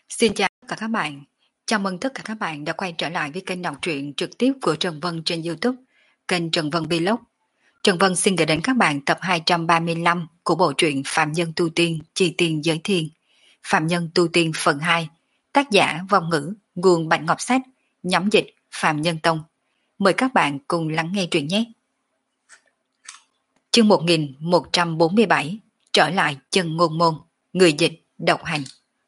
Xin chào tất cả các bạn. Chào mừng tất cả các bạn đã quay trở lại với kênh đọc truyện trực tiếp của Trần Vân trên YouTube, kênh Trần Vân Vlog. Trần Vân xin gửi đến các bạn tập 235 của bộ truyện Phạm Nhân Tu Tiên, Chi Tiên Giới Thiên. Phạm Nhân Tu Tiên phần 2, tác giả Vong Ngữ, nguồn Bạch Ngọc Sách, nhóm dịch Phạm Nhân Tông. Mời các bạn cùng lắng nghe truyện nhé. Chương 1147, trở lại chân ngôn môn, người dịch độc hành.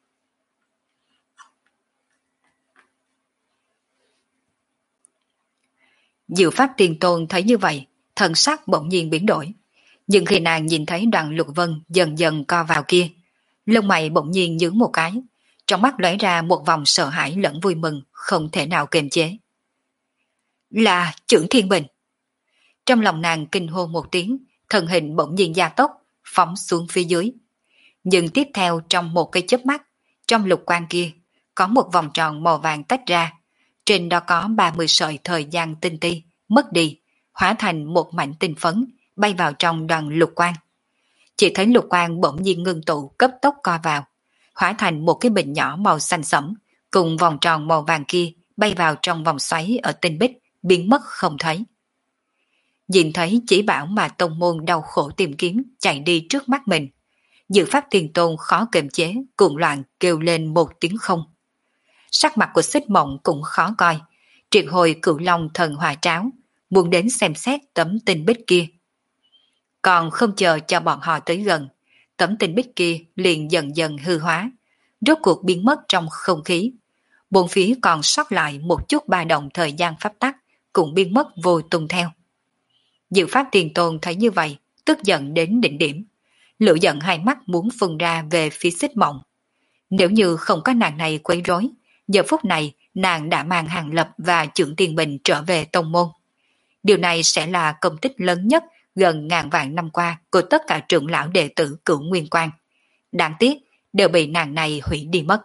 Diệu Pháp Tiền Tôn thấy như vậy, thần sắc bỗng nhiên biến đổi. Nhưng khi nàng nhìn thấy Đoàn Lục Vân dần dần co vào kia, lông mày bỗng nhiên nhướng một cái, trong mắt lóe ra một vòng sợ hãi lẫn vui mừng, không thể nào kiềm chế. Là Chưởng Thiên Bình. Trong lòng nàng kinh hô một tiếng, thân hình bỗng nhiên gia tốc, phóng xuống phía dưới. Nhưng tiếp theo trong một cái chớp mắt, trong lục quang kia, có một vòng tròn màu vàng tách ra. Trên đó có 30 sợi thời gian tinh ti, mất đi, hóa thành một mảnh tinh phấn, bay vào trong đoàn lục quang. Chỉ thấy lục quang bỗng nhiên ngưng tụ cấp tốc co vào, hóa thành một cái bình nhỏ màu xanh sẫm, cùng vòng tròn màu vàng kia bay vào trong vòng xoáy ở tinh bích, biến mất không thấy. Nhìn thấy chỉ bảo mà tông môn đau khổ tìm kiếm chạy đi trước mắt mình, Diệu Pháp Tiền Tôn khó kiềm chế, cuồng loạn kêu lên một tiếng không. Sắc mặt của Xích Mộng cũng khó coi, triệt hồi Cửu Long thần hòa tráo, muốn đến xem xét tấm tinh bích kia. Còn không chờ cho bọn họ tới gần, tấm tinh bích kia liền dần dần hư hóa, rốt cuộc biến mất trong không khí. Bốn phía còn sót lại một chút ba động thời gian pháp tắc, cũng biến mất vô tung theo. Diệu Pháp Tiền Tôn thấy như vậy, tức giận đến đỉnh điểm. Lửa giận hai mắt muốn phun ra về phía Xích Mộng. Nếu như không có nàng này quấy rối, giờ phút này nàng đã mang Hàng Lập và Chưởng Tiền Bình trở về tông môn. Điều này sẽ là công tích lớn nhất gần ngàn vạn năm qua của tất cả trưởng lão đệ tử Cửu Nguyên Quan. Đáng tiếc đều bị nàng này hủy đi mất.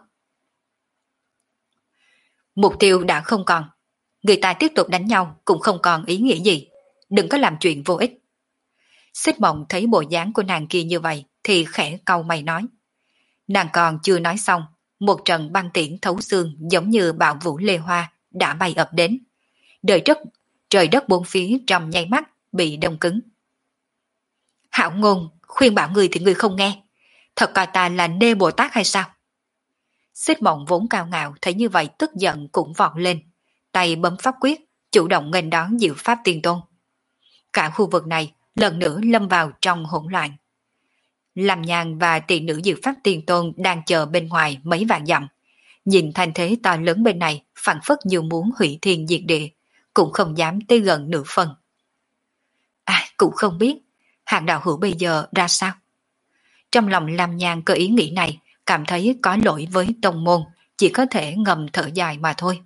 Mục tiêu đã không còn, người ta tiếp tục đánh nhau cũng không còn ý nghĩa gì, đừng có làm chuyện vô ích. Xích Mộng thấy bộ dáng của nàng kia như vậy thì khẽ cau mày nói. Nàng còn chưa nói xong, một trận băng tiễn thấu xương giống như bão vũ lê hoa đã bay ập đến. Trời đất bốn phía trong nháy mắt bị đông cứng. Hảo Ngôn, khuyên bảo người thì người không nghe, thật coi ta là nê Bồ Tát hay sao? Xích Mộng vốn cao ngạo thấy như vậy tức giận cũng vọt lên, tay bấm pháp quyết, chủ động nghênh đón Diệu Pháp Tiền Tôn. Cả khu vực này lần nữa lâm vào trong hỗn loạn. Lâm Nhan và tỷ nữ Diệu Pháp Tiền Tôn đang chờ bên ngoài mấy vạn dặm. Nhìn thành thế to lớn bên này phảng phất như muốn hủy thiên diệt địa, cũng không dám tới gần nửa phần. Cũng không biết Hạng đạo hữu bây giờ ra sao. Trong lòng Lâm Nhan có ý nghĩ này, cảm thấy có lỗi với tông môn, chỉ có thể ngầm thở dài mà thôi.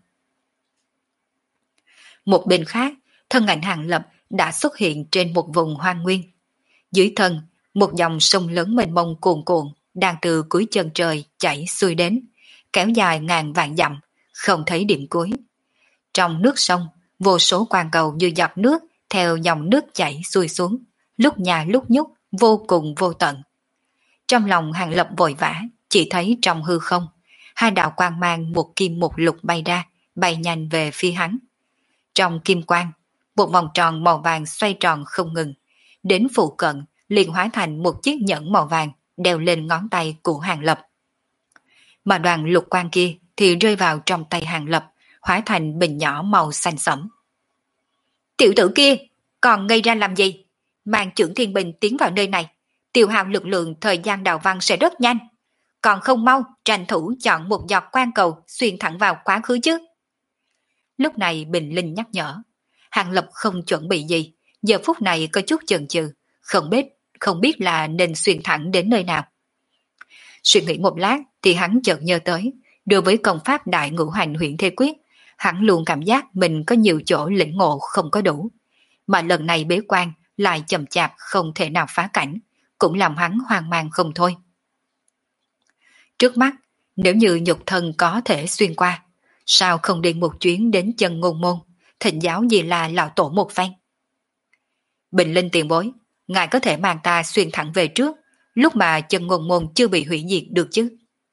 Một bên khác, thân ảnh Hàng Lập đã xuất hiện trên một vùng hoang nguyên. Dưới thân, một dòng sông lớn mênh mông cuồn cuộn đang từ cuối chân trời chảy xuôi đến, kéo dài ngàn vạn dặm, không thấy điểm cuối. Trong nước sông, vô số quan cầu như giọt nước theo dòng nước chảy xuôi xuống, lúc nhà lúc nhúc, vô cùng vô tận. Trong lòng Hàng Lập vội vã, chỉ thấy trong hư không, hai đạo quang mang một kim một lục bay ra, bay nhanh về phía hắn. Trong kim quang, một vòng tròn màu vàng xoay tròn không ngừng, đến phụ cận liền hóa thành một chiếc nhẫn màu vàng đeo lên ngón tay của Hàng Lập. Mà đoàn lục quang kia thì rơi vào trong tay Hàng Lập, hóa thành bình nhỏ màu xanh sẫm. Tiểu tử kia, còn ngây ra làm gì? Mang Chưởng Thiên Bình tiến vào nơi này, tiêu hao lực lượng thời gian đào văn sẽ rất nhanh. Còn không mau tranh thủ chọn một giọt quan cầu xuyên thẳng vào quá khứ chứ. Lúc này Bình Linh nhắc nhở. Hàng Lập không chuẩn bị gì, giờ phút này có chút chần chừ, không biết là nên xuyên thẳng đến nơi nào. Suy nghĩ một lát thì hắn chợt nhớ tới, đối với công pháp Đại Ngũ Hành Huyễn Thế Quyết, hắn luôn cảm giác mình có nhiều chỗ lĩnh ngộ không có đủ, mà lần này bế quan lại chậm chạp không thể nào phá cảnh, cũng làm hắn hoang mang không thôi. Trước mắt, nếu như nhục thân có thể xuyên qua, sao không đi một chuyến đến chân ngôn môn, thỉnh giáo gì là lão tổ một phen. Bình Linh tiền bối, ngài có thể mang ta xuyên thẳng về trước, lúc mà chân ngôn môn chưa bị hủy diệt được chứ?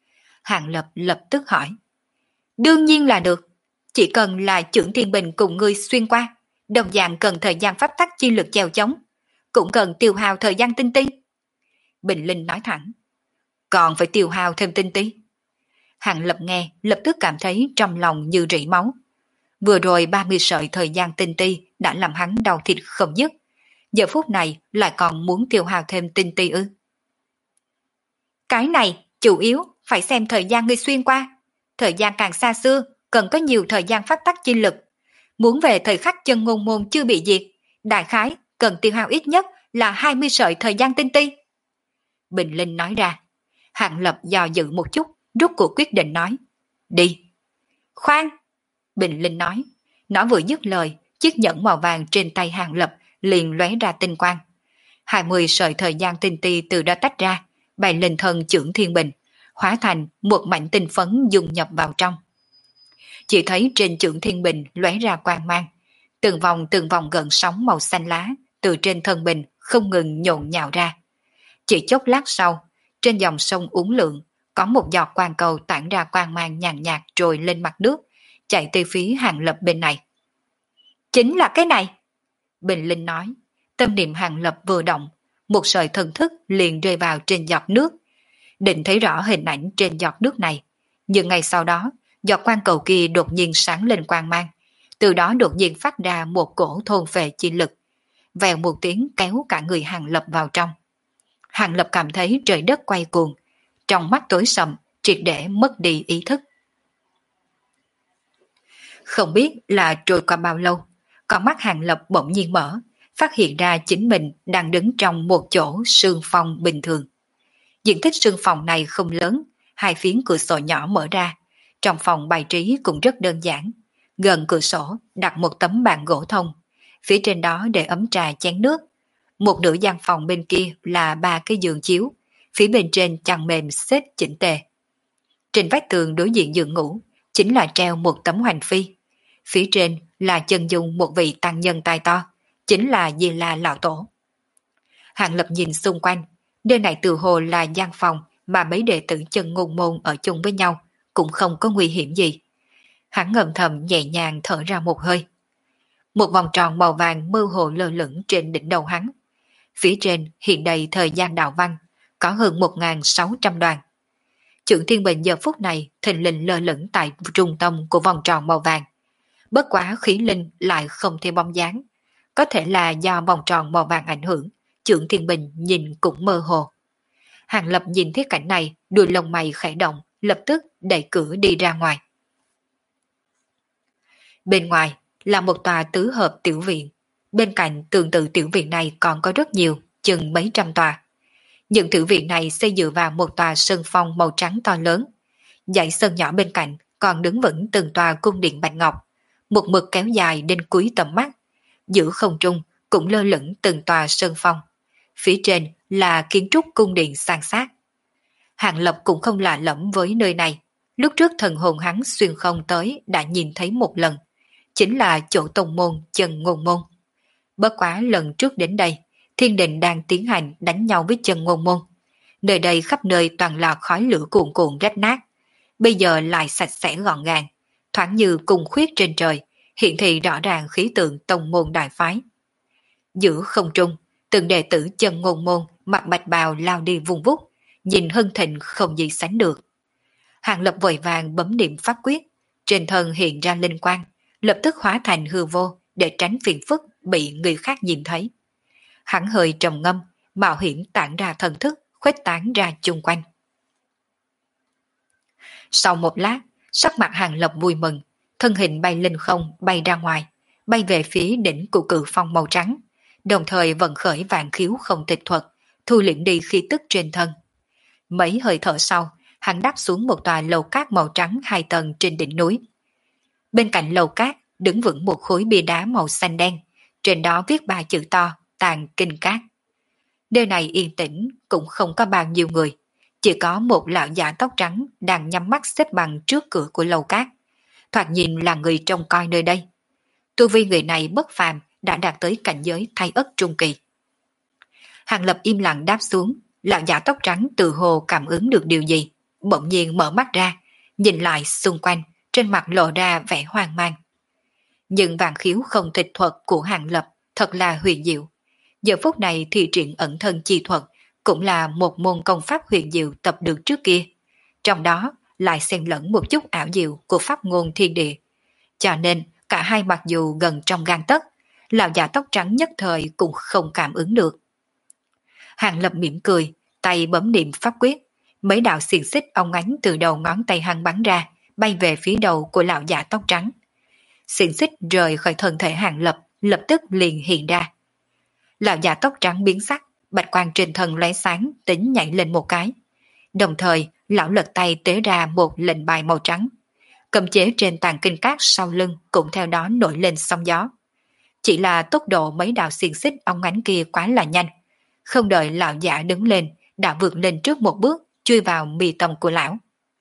Hàng Lập lập tức hỏi. Đương nhiên là được. Chỉ cần là Chưởng Thiên Bình cùng ngươi xuyên qua, đồng dạng cần thời gian pháp tắc chi lực chèo chống, cũng cần tiêu hao thời gian tinh ti. Bình Linh nói thẳng. Còn phải tiêu hao thêm tinh ti. Hàng Lập nghe lập tức cảm thấy trong lòng như rỉ máu. Vừa rồi 30 sợi thời gian tinh ti đã làm hắn đau thịt không dứt. Giờ phút này lại còn muốn tiêu hao thêm tinh ti ư? Cái này chủ yếu phải xem thời gian ngươi xuyên qua. Thời gian càng xa xưa, cần có nhiều thời gian pháp tắc chi lực. Muốn về thời khắc chân ngôn môn chưa bị diệt, đại khái cần tiêu hao ít nhất là 20 sợi thời gian tinh ti. Bình Linh nói ra. Hàng Lập do dự một chút, rút cuộc quyết định nói. Đi. Khoan! Bình Linh nói. Nó vừa dứt lời, chiếc nhẫn màu vàng trên tay Hàng Lập liền lóe ra tinh quang. 20 sợi thời gian tinh ti từ đó tách ra, bay lên thân Chưởng Thiên Bình, hóa thành một mảnh tinh phấn dung nhập vào trong. Chỉ thấy trên Chưởng Thiên Bình lóe ra quang mang, từng vòng gợn sóng màu xanh lá từ trên thân bình không ngừng nhộn nhạo ra. Chỉ chốc lát sau, trên dòng sông uốn lượn có một giọt quang cầu tản ra quang mang nhàn nhạt trồi lên mặt nước, chạy tới phía Hàng Lập bên này. Chính là cái này. Bình Linh nói. Tâm niệm Hàng Lập vừa động, một sợi thần thức liền rơi vào trên giọt nước. Định thấy rõ hình ảnh trên giọt nước này, nhưng ngay sau đó, giọt quang cầu kia đột nhiên sáng lên quang mang, từ đó đột nhiên phát ra một cổ thôn phệ chi lực, vèo một tiếng kéo cả người Hàng Lập vào trong. Hàng Lập cảm thấy trời đất quay cuồng, trong mắt tối sầm, triệt để mất đi ý thức. Không biết là trôi qua bao lâu, con mắt Hàng Lập bỗng nhiên mở, phát hiện ra chính mình đang đứng trong một chỗ sương phòng bình thường. Diện tích sương phòng này không lớn, hai phiến cửa sổ nhỏ mở ra. Trong phòng bài trí cũng rất đơn giản. Gần cửa sổ đặt một tấm bàn gỗ thông, phía trên đó để ấm trà chén nước. Một nửa gian phòng bên kia là 3 cái giường chiếu, phía bên trên chăn mềm xếp chỉnh tề. Trên vách tường đối diện giường ngủ chính là treo một tấm hoành phi. Phía trên là chân dung một vị tăng nhân tai to, chính là Di La Lão Tổ. Hàng Lập nhìn xung quanh, nơi này tự hồ là gian phòng mà mấy đệ tử chân ngôn môn ở chung với nhau, cũng không có nguy hiểm gì. Hắn ngầm thầm nhẹ nhàng thở ra một hơi. Một vòng tròn màu vàng mơ hồ lơ lửng trên đỉnh đầu hắn. Phía trên hiện đầy thời gian đạo văn, có hơn 1.600 đoàn. Chưởng Thiên Bình giờ phút này thình lình lơ lửng tại trung tâm của vòng tròn màu vàng. Bất quá khí linh lại không thêm bóng dáng. Có thể là do vòng tròn màu vàng ảnh hưởng, Chưởng Thiên Bình nhìn cũng mơ hồ. Hàng Lập nhìn thấy cảnh này, đuôi lông mày khẽ động, lập tức đẩy cửa đi ra ngoài. Bên ngoài là một tòa tứ hợp tiểu viện. Bên cạnh tương tự tiểu viện này còn có rất nhiều, chừng mấy trăm tòa. Những tiểu viện này xây dựa vào một tòa sân phong màu trắng to lớn. Dãy sân nhỏ bên cạnh còn đứng vững từng tòa cung điện bạch ngọc, một mực kéo dài đến cuối tầm mắt. Giữa không trung cũng lơ lửng từng tòa sân phong. Phía trên là kiến trúc cung điện san sát. Hàng Lập cũng không lạ lẫm với nơi này. Lúc trước thần hồn hắn xuyên không tới đã nhìn thấy một lần. Chính là chỗ tông môn chân ngôn môn. Bất quá lần trước đến đây, thiên đình đang tiến hành đánh nhau với chân ngôn môn. Nơi đây khắp nơi toàn là khói lửa cuồn cuộn rách nát. Bây giờ lại sạch sẽ gọn gàng, thoáng như cùng khuyết trên trời, hiện thị rõ ràng khí tượng tông môn đại phái. Giữa không trung, từng đệ tử chân ngôn môn mặc bạch bào lao đi vùng vút, nhìn hân thịnh không gì sánh được. Hàng Lập vội vàng bấm niệm pháp quyết, trên thân hiện ra linh quang, lập tức hóa thành hư vô để tránh phiền phức bị người khác nhìn thấy. Hắn hơi trầm ngâm, mạo hiểm tản ra thần thức, khuếch tán ra chung quanh. Sau một lát, sắc mặt Hàng Lập vui mừng, thân hình bay lên không, bay ra ngoài, bay về phía đỉnh của cự phong màu trắng, đồng thời vận khởi vạn khiếu không tịch thuật, thu liễm đi khí tức trên thân. Mấy hơi thở sau, hắn đáp xuống một tòa lầu cát màu trắng 2 tầng trên đỉnh núi. Bên cạnh lầu cát đứng vững một khối bia đá màu xanh đen, trên đó viết 3 chữ to Tàng Kinh Cát. Nơi này yên tĩnh, cũng không có bao nhiêu người, chỉ có một lão già tóc trắng đang nhắm mắt xếp bằng trước cửa của lầu cát. Thoạt nhìn là người trông coi nơi đây. Tu vi người này bất phàm, đã đạt tới cảnh giới Thái Ất trung kỳ. Hàng Lập im lặng đáp xuống, lão già tóc trắng tự hồ cảm ứng được điều gì, bỗng nhiên mở mắt ra, nhìn lại xung quanh, trên mặt lộ ra vẻ hoang mang. Nhưng vạn khiếu không tịch thuật của Hàng Lập thật là huyền diệu. Giờ phút này thì triển ẩn thân chi thuật cũng là một môn công pháp huyền diệu tập được trước kia. Trong đó lại xen lẫn một chút ảo diệu của pháp ngôn thiên địa. Cho nên cả hai mặc dù gần trong gang tấc, lão già tóc trắng nhất thời cũng không cảm ứng được. Hàng Lập mỉm cười, tay bấm niệm pháp quyết, mấy đạo xiềng xích óng ánh từ đầu ngón tay hắn bắn ra, bay về phía đầu của lão già tóc trắng. Xiềng xích rời khỏi thân thể Hàng Lập, lập tức liền hiện ra. Lão già tóc trắng biến sắc, bạch quang trên thân lóe sáng, tính nhảy lên một cái. Đồng thời, lão lật tay tế ra một lệnh bài màu trắng. Cầm chế trên tàn kinh cát sau lưng cũng theo đó nổi lên sóng gió. Chỉ là tốc độ mấy đạo xiềng xích óng ánh kia quá là nhanh. Không đợi lão giả đứng lên, đã vượt lên trước một bước, chui vào mi tâm của lão.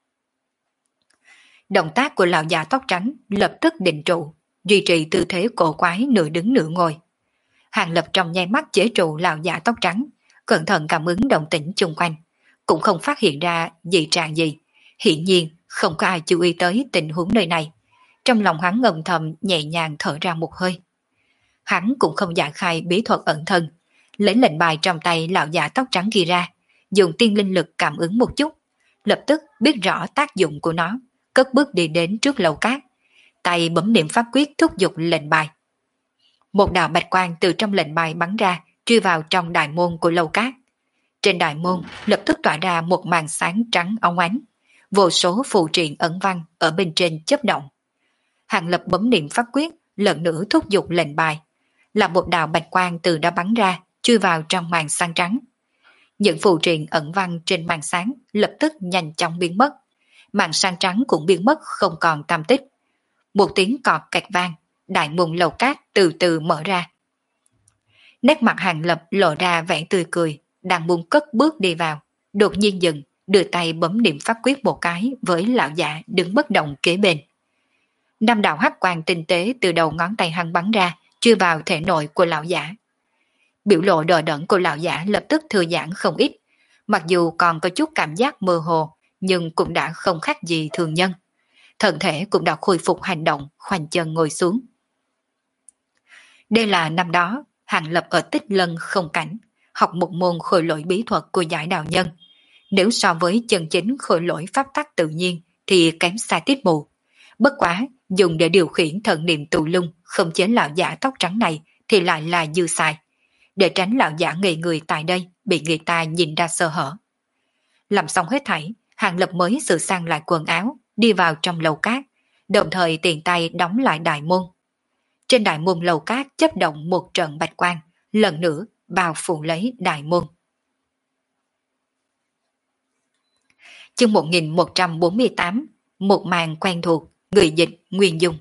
Động tác của lão già tóc trắng lập tức định trụ, duy trì tư thế cổ quái nửa đứng nửa ngồi. Hàng Lập trong nháy mắt chế trụ lão già tóc trắng, cẩn thận cảm ứng động tĩnh chung quanh, cũng không phát hiện ra dị trạng gì. Hiển nhiên không có ai chú ý tới tình huống nơi này. Trong lòng hắn ngầm thầm nhẹ nhàng thở ra một hơi. Hắn cũng không giải khai bí thuật ẩn thân, lấy lệnh bài trong tay lão già tóc trắng kia ra, dùng tiên linh lực cảm ứng một chút, lập tức biết rõ tác dụng của nó, cất bước đi đến trước lầu cát, tay bấm niệm pháp quyết thúc giục lệnh bài. Một đạo bạch quang từ trong lệnh bài bắn ra, truy vào trong đại môn của lầu cát. Trên đại môn lập tức tỏa ra một màn sáng trắng óng ánh, vô số phù triện ẩn văn ở bên trên chớp động. Hàng Lập bấm niệm pháp quyết, lần nữa thúc giục lệnh bài, là một đạo bạch quang từ đó bắn ra, chui vào trong màn sáng trắng. Những phù triện ẩn văn trên màn sáng lập tức nhanh chóng biến mất, màn sáng trắng cũng biến mất không còn tăm tích. Một tiếng cọt kẹt vang, đại môn lầu cát từ từ mở ra. Nét mặt Hàng Lập lộ ra vẻ tươi cười, đang muốn cất bước đi vào, đột nhiên dừng, đưa tay bấm niệm pháp quyết một cái với lão giả đứng bất động kế bên. Năm đạo hắc quang tinh tế từ đầu ngón tay hắn bắn ra, chui vào thể nội của lão giả. Biểu lộ đờ đẫn của lão giả lập tức thư giãn không ít, mặc dù còn có chút cảm giác mơ hồ, nhưng cũng đã không khác gì thường nhân. Thân thể cũng đã khôi phục hành động, khoanh chân ngồi xuống. Đây là năm đó, Hàng Lập ở Tích Lân không cảnh, học một môn khôi lỗi bí thuật của giải đạo nhân. Nếu so với chân chính khôi lỗi pháp tắc tự nhiên thì kém xa tiết mù. Bất quá, dùng để điều khiển thần niệm tụ lung không chế lão giả tóc trắng này thì lại là dư xài. Để tránh lão giả ngây người tại đây bị người ta nhìn ra sơ hở. Làm xong hết thảy, Hàng Lập mới sửa sang lại quần áo, đi vào trong lầu cát, đồng thời tiện tay đóng lại đại môn. Trên đại môn lầu cát chớp động một trận bạch quang, lần nữa bao phủ lấy đại môn. Chương 1148, một màn quen thuộc, người dịch Nguyên Dung.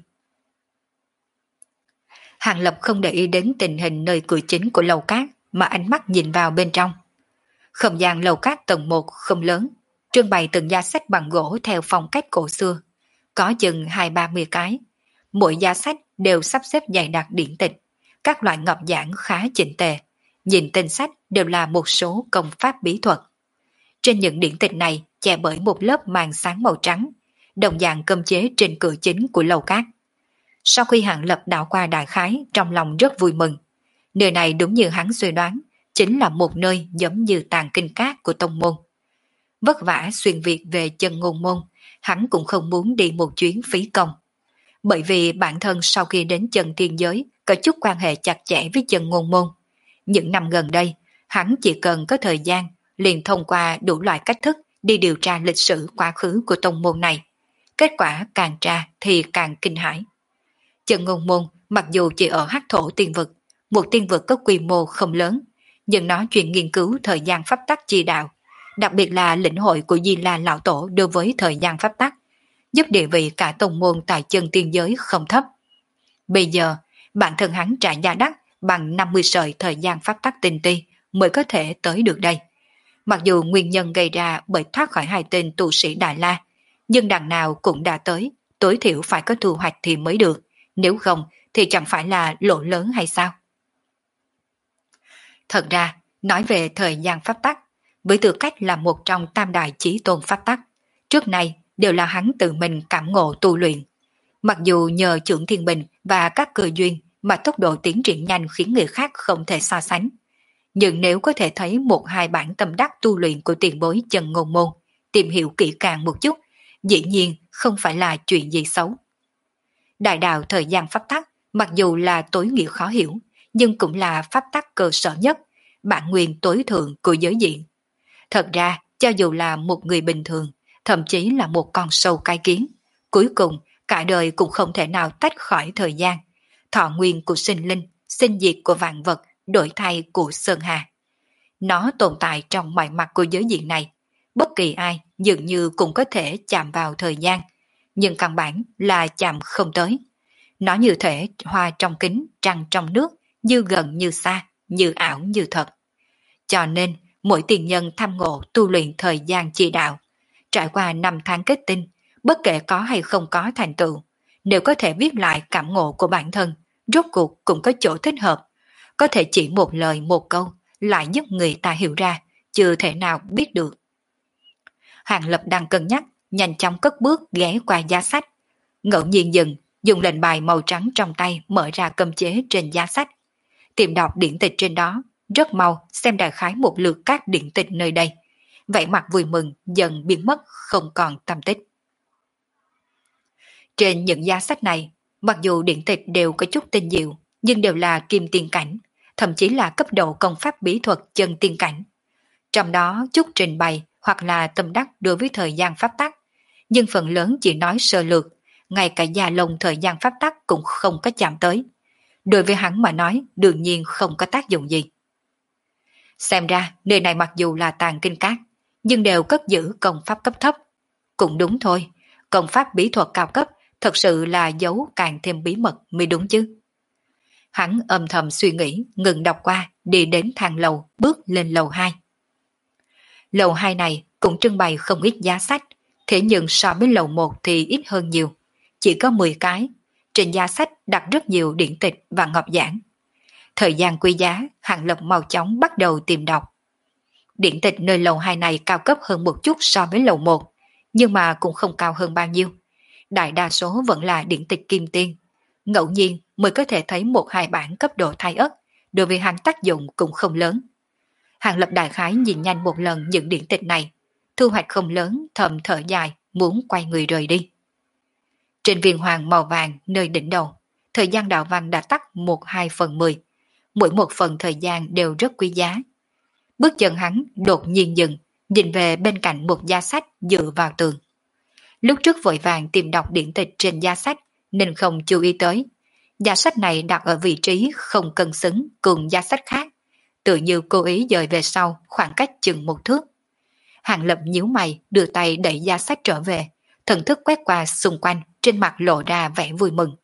Hàng Lập không để ý đến tình hình nơi cửa chính của lầu cát mà ánh mắt nhìn vào bên trong. Không gian lầu cát tầng 1 không lớn, trưng bày từng giá sách bằng gỗ theo phong cách cổ xưa, có chừng 20-30 cái. Mỗi giá sách đều sắp xếp dày đặc điển tịch, các loại ngọc giảng khá chỉnh tề, nhìn tên sách đều là một số công pháp bí thuật. Trên những điển tịch này che bởi một lớp màn sáng màu trắng, đồng dạng cấm chế trên cửa chính của lầu cát. Sau khi Hàng Lập đảo qua đại khái, trong lòng rất vui mừng. Nơi này đúng như hắn suy đoán, chính là một nơi giống như tàng kinh cát của tông môn. Vất vả xuyên Việt về chân ngôn môn, hắn cũng không muốn đi một chuyến phí công. Bởi vì bản thân sau khi đến chân thiên giới có chút quan hệ chặt chẽ với chân ngôn môn. Những năm gần đây, hắn chỉ cần có thời gian liền thông qua đủ loại cách thức đi điều tra lịch sử quá khứ của tông môn này. Kết quả càng tra thì càng kinh hãi. Chân ngôn môn mặc dù chỉ ở hắc thổ tiên vực, một tiên vực có quy mô không lớn, nhưng nó chuyên nghiên cứu thời gian pháp tắc chi đạo, đặc biệt là lĩnh hội của Di La Lão Tổ đối với thời gian pháp tắc, giúp địa vị cả tông môn tại chân tiên giới không thấp. Bây giờ, bản thân hắn trả giá đắt bằng 50 sợi thời gian pháp tắc tinh ti mới có thể tới được đây. Mặc dù nguyên nhân gây ra bởi thoát khỏi hai tên tu sĩ Đại La, nhưng đằng nào cũng đã tới, tối thiểu phải có thu hoạch thì mới được, nếu không thì chẳng phải là lỗ lớn hay sao? Thật ra, nói về thời gian pháp tắc, với tư cách là một trong tam đại chí tôn pháp tắc, Trước nay đều là hắn tự mình cảm ngộ tu luyện. Mặc dù nhờ chưởng thiên bình và các cơ duyên mà tốc độ tiến triển nhanh khiến người khác không thể so sánh. Nhưng nếu có thể thấy một hai bản tâm đắc tu luyện của tiền bối Chân Ngôn Môn, tìm hiểu kỹ càng một chút, dĩ nhiên không phải là chuyện gì xấu. Đại đạo thời gian pháp tắc, mặc dù là tối nghĩa khó hiểu, nhưng cũng là pháp tắc cơ sở nhất, bản nguyên tối thượng của giới diện. Thật ra, cho dù là một người bình thường, thậm chí là một con sâu cái kiến, cuối cùng cả đời cũng không thể nào tách khỏi thời gian, thọ nguyên của sinh linh, sinh diệt của vạn vật, đổi thay của Sơn Hà. Nó tồn tại trong mọi mặt của giới diện này, bất kỳ ai dường như cũng có thể chạm vào thời gian, nhưng căn bản là chạm không tới. Nó như thể hoa trong kính, trăng trong nước, như gần như xa, như ảo như thật. Cho nên, mỗi tiền nhân tham ngộ tu luyện thời gian chi đạo, trải qua năm tháng kết tinh, bất kể có hay không có thành tựu, nếu có thể viết lại cảm ngộ của bản thân, rốt cuộc cũng có chỗ thích hợp, có thể chỉ một lời một câu lại giúp người ta hiểu ra, chưa thể nào biết được. Hàng Lập đang cân nhắc, nhanh chóng cất bước ghé qua giá sách, ngẫu nhiên dừng, dùng lệnh bài màu trắng trong tay mở ra cấm chế trên giá sách, tìm đọc điển tịch trên đó, rất mau xem đại khái một lượt các điển tịch nơi đây. Vẻ mặt vui mừng dần biến mất không còn tâm tích. Trên những giá sách này, mặc dù điển tịch đều có chút tinh diệu, nhưng đều là kim tiên cảnh, thậm chí là cấp độ công pháp bí thuật chân tiên cảnh. Trong đó chút trình bày hoặc là tâm đắc đối với thời gian pháp tắc, nhưng phần lớn chỉ nói sơ lược, ngay cả già lông thời gian pháp tắc cũng không có chạm tới. Đối với hắn mà nói đương nhiên không có tác dụng gì. Xem ra nơi này mặc dù là tàng kinh các, nhưng đều cất giữ công pháp cấp thấp. Cũng đúng thôi, công pháp bí thuật cao cấp thật sự là giấu càng thêm bí mật mới đúng chứ. Hắn âm thầm suy nghĩ, ngừng đọc qua, đi đến thang lầu, bước lên lầu 2. Lầu 2 này cũng trưng bày không ít giá sách, thế nhưng so với lầu 1 thì ít hơn nhiều. Chỉ có 10 cái, trên giá sách đặt rất nhiều điển tịch và ngọc giảng. Thời gian quý giá, Hàng Lập mau chóng bắt đầu tìm đọc. Điển tịch nơi lầu 2 này cao cấp hơn một chút so với lầu 1, nhưng mà cũng không cao hơn bao nhiêu. Đại đa số vẫn là điển tịch kim tiên. Ngẫu nhiên mới có thể thấy một hai bản cấp độ thai ất, đối với hắn tác dụng cũng không lớn. Hàng Lập đại khái nhìn nhanh một lần những điển tịch này, thu hoạch không lớn, thầm thở dài, muốn quay người rời đi. Trên viên hoàng màu vàng nơi đỉnh đầu, thời gian đạo văn đã tắt 1/2/10, mỗi một phần thời gian đều rất quý giá. Bước chân hắn đột nhiên dừng, nhìn về bên cạnh một giá sách dựa vào tường. Lúc trước vội vàng tìm đọc điển tịch trên giá sách nên không chú ý tới. Giá sách này đặt ở vị trí không cân xứng cùng giá sách khác, tự như cố ý dời về sau khoảng cách chừng 1 thước. Hàng Lập nhíu mày đưa tay đẩy giá sách trở về, thần thức quét qua xung quanh, trên mặt lộ ra vẻ vui mừng.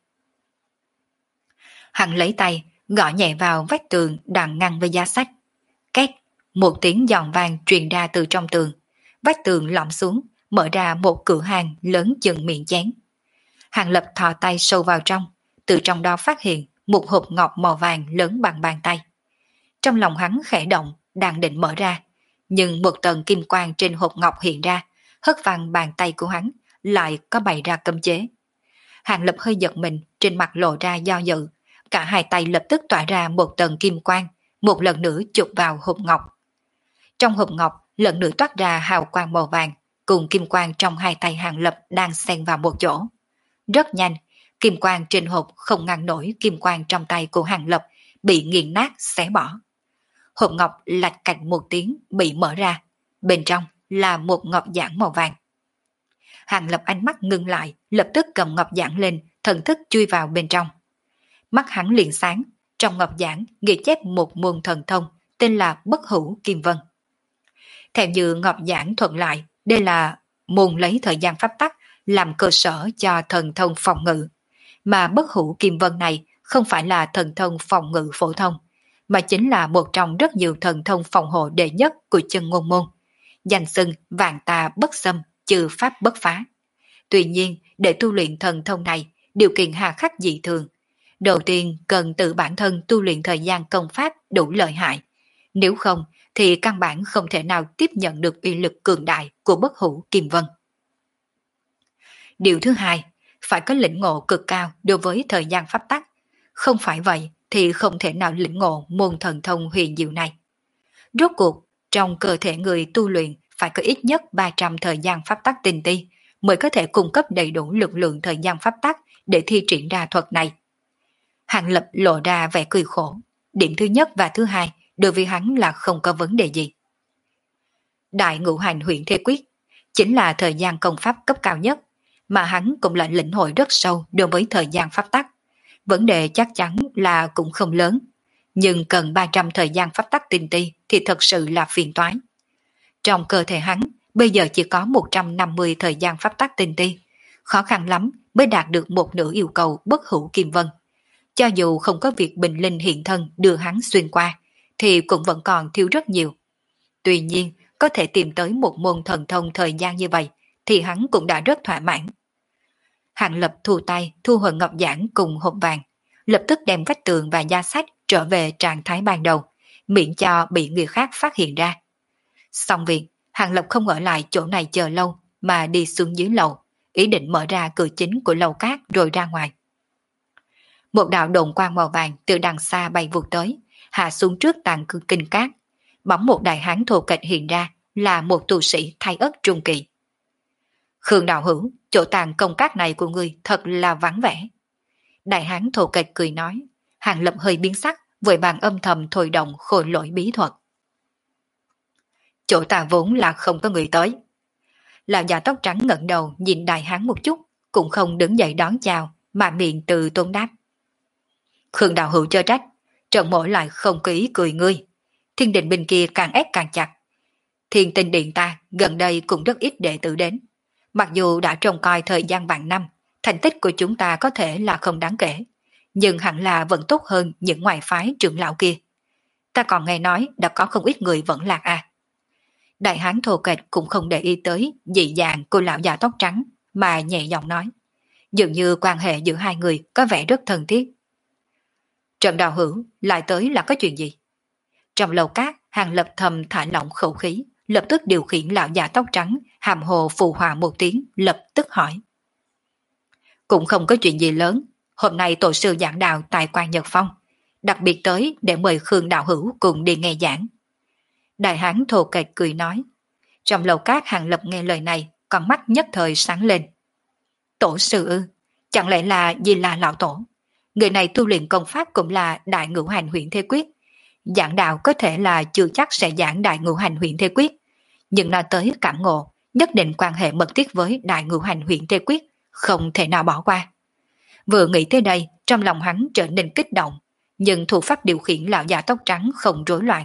Hắn lấy tay gõ nhẹ vào vách tường đang ngăn với giá sách. Két, một tiếng giòn vang truyền ra từ trong tường, vách tường lõm xuống, mở ra một cửa hàng lớn chừng miệng chén. Hàng Lập thò tay sâu vào trong, từ trong đó phát hiện một hộp ngọc màu vàng lớn bằng bàn tay. Trong lòng hắn khẽ động, đang định mở ra, nhưng một tầng kim quang trên hộp ngọc hiện ra, hất văng bàn tay của hắn, lại có bày ra cấm chế. Hàng Lập hơi giật mình, trên mặt lộ ra do dự, cả hai tay lập tức tỏa ra một tầng kim quang, một lần nữa chụp vào hộp ngọc. Trong hộp ngọc lần nữa toát ra hào quang màu vàng, cùng kim quang trong hai tay Hàng Lập đang xen vào một chỗ. Rất nhanh, kim quang trên hộp không ngăn nổi kim quang trong tay của Hàng Lập, bị nghiền nát xé bỏ. Hộp ngọc lạch cạch một tiếng bị mở ra, bên trong là một ngọc giản màu vàng. Hàng Lập ánh mắt ngưng lại, lập tức cầm ngọc giản lên, thần thức chui vào bên trong. Mắt hắn liền sáng, trong ngọc giản ghi chép một môn thần thông tên là Bất Hủ Kim Vân. Theo như ngọc giản thuật lại, đây là môn lấy thời gian pháp tắc làm cơ sở cho thần thông phòng ngự, mà Bất Hủ Kim Vân này không phải là thần thông phòng ngự phổ thông, mà chính là một trong rất nhiều thần thông phòng hộ đệ nhất của Chân Ngôn Môn, danh xưng vạn tà bất xâm, trừ pháp bất phá. Tuy nhiên, để tu luyện thần thông này, điều kiện hà khắc dị thường. Đầu tiên cần tự bản thân tu luyện thời gian công pháp đủ lợi hại. Nếu không, thì căn bản không thể nào tiếp nhận được uy lực cường đại của Bất Hủ Kim Vân. Điều thứ hai, phải có lĩnh ngộ cực cao đối với thời gian pháp tắc. Không phải vậy thì không thể nào lĩnh ngộ môn thần thông huyền diệu này. Rốt cuộc, trong cơ thể người tu luyện phải có ít nhất 300 thời gian pháp tắc tinh ti mới có thể cung cấp đầy đủ lực lượng thời gian pháp tắc để thi triển ra thuật này. Hàng Lập lộ ra vẻ cười khổ. Điểm thứ nhất và thứ hai đối với hắn là không có vấn đề gì. Đại ngũ hành huyền thế quyết chính là thời gian công pháp cấp cao nhất, mà hắn cũng là lĩnh hội rất sâu đối với thời gian pháp tắc. Vấn đề chắc chắn là cũng không lớn, nhưng cần 300 thời gian pháp tắc tinh ti thì thật sự là phiền toái. Trong cơ thể hắn, bây giờ chỉ có 150 thời gian pháp tắc tinh ti, khó khăn lắm mới đạt được một nửa yêu cầu bất hủ kim vân. Cho dù không có việc bình linh hiện thân đưa hắn xuyên qua, thì cũng vẫn còn thiếu rất nhiều. Tuy nhiên, có thể tìm tới một môn thần thông thời gian như vậy, thì hắn cũng đã rất thỏa mãn. Hàng Lập thu tay, thu hồi ngọc giản cùng hộp vàng, lập tức đem vách tường và gia sách trở về trạng thái ban đầu, miễn cho bị người khác phát hiện ra. Xong việc, Hàng Lập không ở lại chỗ này chờ lâu, mà đi xuống dưới lầu, ý định mở ra cửa chính của lầu cát rồi ra ngoài. Một đạo đồn quang màu vàng từ đằng xa bay vụt tới, hạ xuống trước tàn kinh cát. Bỗng một đại hán thô kệch hiện ra, là một tu sĩ thay ất trung kỳ. Khương đạo hữu, chỗ tàn công cát này của ngươi thật là vắng vẻ. Đại hán thô kệch cười nói. Hàng Lập hơi biến sắc, vội vàng âm thầm thôi động khôi lỗi bí thuật. Chỗ ta vốn là không có người tới. Lão già tóc trắng ngẩng đầu nhìn đại hán một chút, cũng không đứng dậy đón chào, mà miệng từ tốn đáp. Khương đạo hữu chớ trách, Trần Mỗ lại không có ý cười ngươi. Thiên định bên kia càng ép càng chặt. Thiên tinh điện ta gần đây cũng rất ít đệ tử đến. Mặc dù đã trông coi thời gian vạn năm, thành tích của chúng ta có thể là không đáng kể, nhưng hẳn là vẫn tốt hơn những ngoại phái trưởng lão kia. Ta còn nghe nói đã có không ít người vẫn lạc à. Đại hán thô kệch cũng không để ý tới dị dạng của lão già tóc trắng, mà nhẹ giọng nói. Dường như quan hệ giữa hai người có vẻ rất thân thiết. Trần đạo hữu lại tới là có chuyện gì? Trong lầu cát, Hàng Lập thầm thả lỏng khẩu khí, lập tức điều khiển lão già tóc trắng, hàm hồ phù hòa một tiếng, lập tức hỏi. Cũng không có chuyện gì lớn, hôm nay tổ sư giảng đạo tại Quan Nhật Phong, đặc biệt tới để mời Khương đạo hữu cùng đi nghe giảng. Đại hán thô kệch cười nói. Trong lầu cát, Hàng Lập nghe lời này, con mắt nhất thời sáng lên. Tổ sư ư? Chẳng lẽ là Di La lão tổ? Người này tu luyện công pháp cũng là đại ngũ hành huyền thế quyết. Giảng đạo có thể là chưa chắc sẽ giảng đại ngũ hành huyền thế quyết, nhưng nói tới cảm ngộ, nhất định quan hệ mật thiết với đại ngũ hành huyền thế quyết, không thể nào bỏ qua. Vừa nghĩ tới đây, trong lòng hắn trở nên kích động, nhưng thủ pháp điều khiển lão già tóc trắng không rối loạn.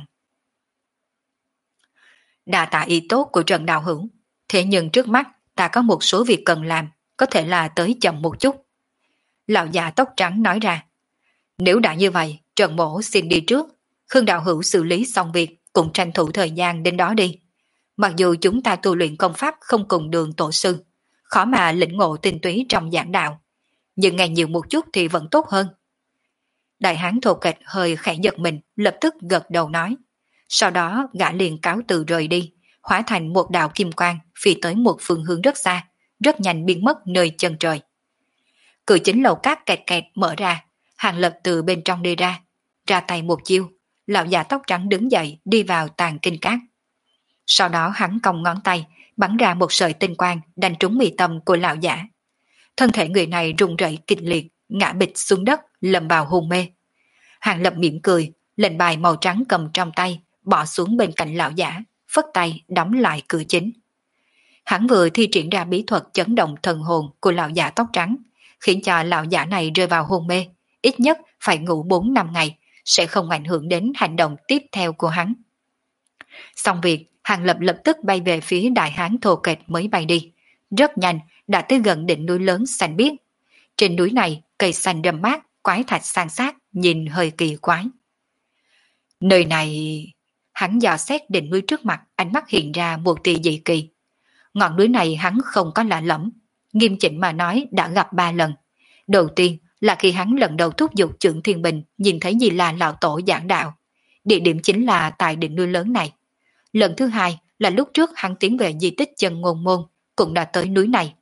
Đa tạ ý tốt của Trần đạo hữu, thế nhưng trước mắt ta có một số việc cần làm, có thể là tới chậm một chút. Lão già tóc trắng nói ra. Nếu đã như vậy, Trần Mỗ xin đi trước. Khương đạo hữu xử lý xong việc, cùng tranh thủ thời gian đến đó đi. Mặc dù chúng ta tu luyện công pháp không cùng đường tổ sư, khó mà lĩnh ngộ tinh túy trong giảng đạo, nhưng nghe nhiều một chút thì vẫn tốt hơn. Đại hán thô kệch hơi khẽ giật mình, lập tức gật đầu nói. Sau đó gã liền cáo từ rời đi, hóa thành một đạo kim quang phi tới một phương hướng rất xa, rất nhanh biến mất nơi chân trời. Cửa chính lầu cát kẹt kẹt mở ra, Hàng Lập từ bên trong đi ra, ra tay một chiêu, lão già tóc trắng đứng dậy đi vào tàn kinh cát. Sau đó hắn cong ngón tay, bắn ra một sợi tinh quang đánh trúng mi tâm của lão giả. Thân thể người này rung rẩy kịch liệt, ngã bịch xuống đất, lầm vào hôn mê. Hàng Lập mỉm cười, lệnh bài màu trắng cầm trong tay, bỏ xuống bên cạnh lão giả, phất tay đóng lại cửa chính. Hắn vừa thi triển ra bí thuật chấn động thần hồn của lão giả tóc trắng, khiến cho lão giả này rơi vào hôn mê, ít nhất phải ngủ 4 năm ngày, sẽ không ảnh hưởng đến hành động tiếp theo của hắn. Xong việc, Hàng Lập lập tức bay về phía đại hán thô kệch mới bay đi. Rất nhanh, đã tới gần đỉnh núi lớn xanh biếc. Trên núi này, cây xanh râm mát, quái thạch san sát, nhìn hơi kỳ quái. Nơi này... Hắn dò xét đỉnh núi trước mặt, ánh mắt hiện ra một tia dị kỳ. Ngọn núi này hắn không có lạ lẫm, nghiêm chỉnh mà nói đã gặp 3 lần. Đầu tiên là khi hắn lần đầu thúc giục Trượng Thiên Bình nhìn thấy Di La lão tổ giảng đạo. Địa điểm chính là tại đỉnh núi lớn này. Lần thứ hai là lúc trước hắn tiến về di tích Chân Ngôn Môn, cũng đã tới núi này.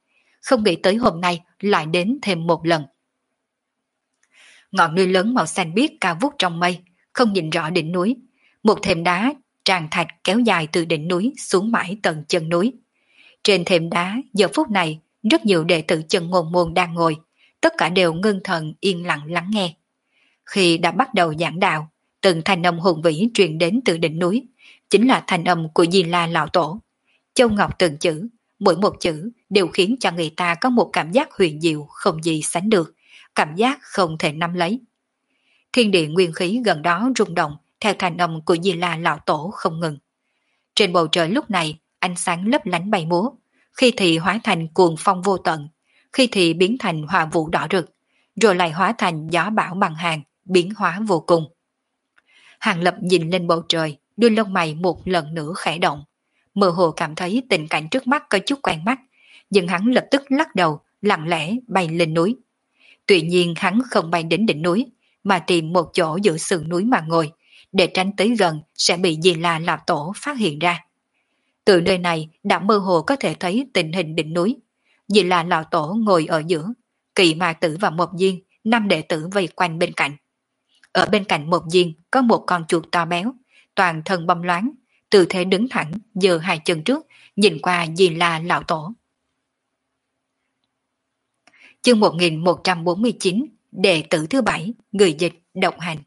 không nghĩ tới hôm nay lại đến thêm một lần. Ngọn núi lớn màu xanh biếc cao vút trong mây, không nhìn rõ đỉnh núi. Một thềm đá tràn thạch kéo dài từ đỉnh núi xuống mãi tận chân núi. Trên thềm đá giờ phút này rất nhiều đệ tử chân ngôn môn đang ngồi, tất cả đều ngưng thần yên lặng lắng nghe. Khi đã bắt đầu giảng đạo, từng thanh âm hùng vĩ truyền đến từ đỉnh núi, chính là thanh âm của Di La Lão Tổ. Châu ngọc từng chữ, mỗi một chữ đều khiến cho người ta có một cảm giác huyền diệu không gì sánh được, cảm giác không thể nắm lấy. Thiên địa nguyên khí gần đó rung động theo thanh âm của Di La Lão Tổ không ngừng. Trên bầu trời lúc này ánh sáng lấp lánh bay múa, khi thì hóa thành cuồng phong vô tận, khi thì biến thành hỏa vũ đỏ rực, rồi lại hóa thành gió bão bằng hàng, biến hóa vô cùng. Hàng Lập nhìn lên bầu trời, đôi lông mày một lần nữa khẽ động, mơ hồ cảm thấy tình cảnh trước mắt có chút quen mắt, nhưng hắn lập tức lắc đầu, lặng lẽ bay lên núi. Tuy nhiên hắn không bay đến đỉnh núi, mà tìm một chỗ giữa sườn núi mà ngồi, để tránh tới gần sẽ bị Di La Lão Tổ phát hiện ra. Từ nơi này đã mơ hồ có thể thấy tình hình đỉnh núi. Di La Lão Tổ ngồi ở giữa, Kỳ Ma Tử và Mộc Diên, 5 đệ tử vây quanh bên cạnh. Ở bên cạnh Mộc Diên có một con chuột to béo, toàn thân băm loáng, tư thế đứng thẳng, giơ hai chân trước, nhìn qua Di La Lão Tổ. Chương 1149, đệ tử thứ 7, người dịch độc hành.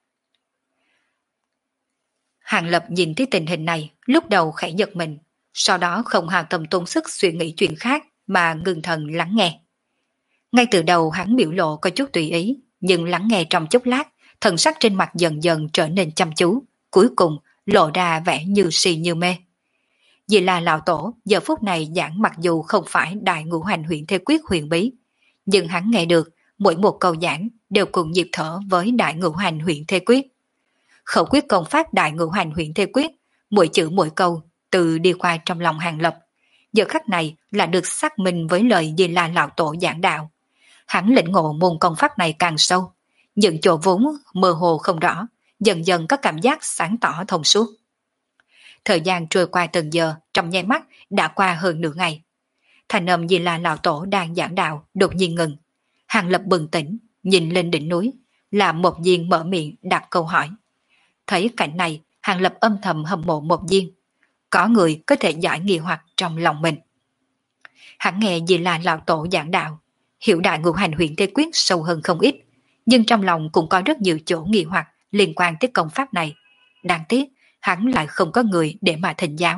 Hàng Lập nhìn thấy tình hình này, lúc đầu khẽ giật mình, sau đó không hào tâm tốn sức suy nghĩ chuyện khác mà ngưng thần lắng nghe. Ngay từ đầu hắn biểu lộ có chút tùy ý, nhưng lắng nghe trong chốc lát, thần sắc trên mặt dần dần trở nên chăm chú, cuối cùng lộ ra vẻ như si như mê. Vì là Lão Tổ, giờ phút này giảng mặc dù không phải đại ngũ hành huyện thế quyết huyền bí, nhưng hắn nghe được mỗi một câu giảng đều cùng nhịp thở với đại ngũ hành huyện thế quyết. Khẩu quyết công pháp đại ngũ hành huyện thế quyết, mỗi chữ mỗi câu từ đi qua trong lòng Hàng Lập. Giờ khắc này là được xác minh với lời Di La Lão Tổ giảng đạo. Hắn lĩnh ngộ môn công pháp này càng sâu, những chỗ vốn mơ hồ không rõ, dần dần có cảm giác sáng tỏ thông suốt. Thời gian trôi qua từng giờ, trong nháy mắt đã qua hơn nửa ngày. Thành âm Di La Lão Tổ đang giảng đạo đột nhiên ngừng. Hàng Lập bừng tỉnh, nhìn lên đỉnh núi, là Mộc Diên mở miệng đặt câu hỏi. Thấy cảnh này, Hàng Lập âm thầm hâm mộ Mộc Diên. Có người có thể giải nghi hoặc trong lòng mình. Hắn nghe Di La Lão Tổ giảng đạo, hiểu đại ngũ hành huyện thế quyết sâu hơn không ít, nhưng trong lòng cũng có rất nhiều chỗ nghi hoặc liên quan tới công pháp này. Đáng tiếc, hắn lại không có người để mà thỉnh giáo.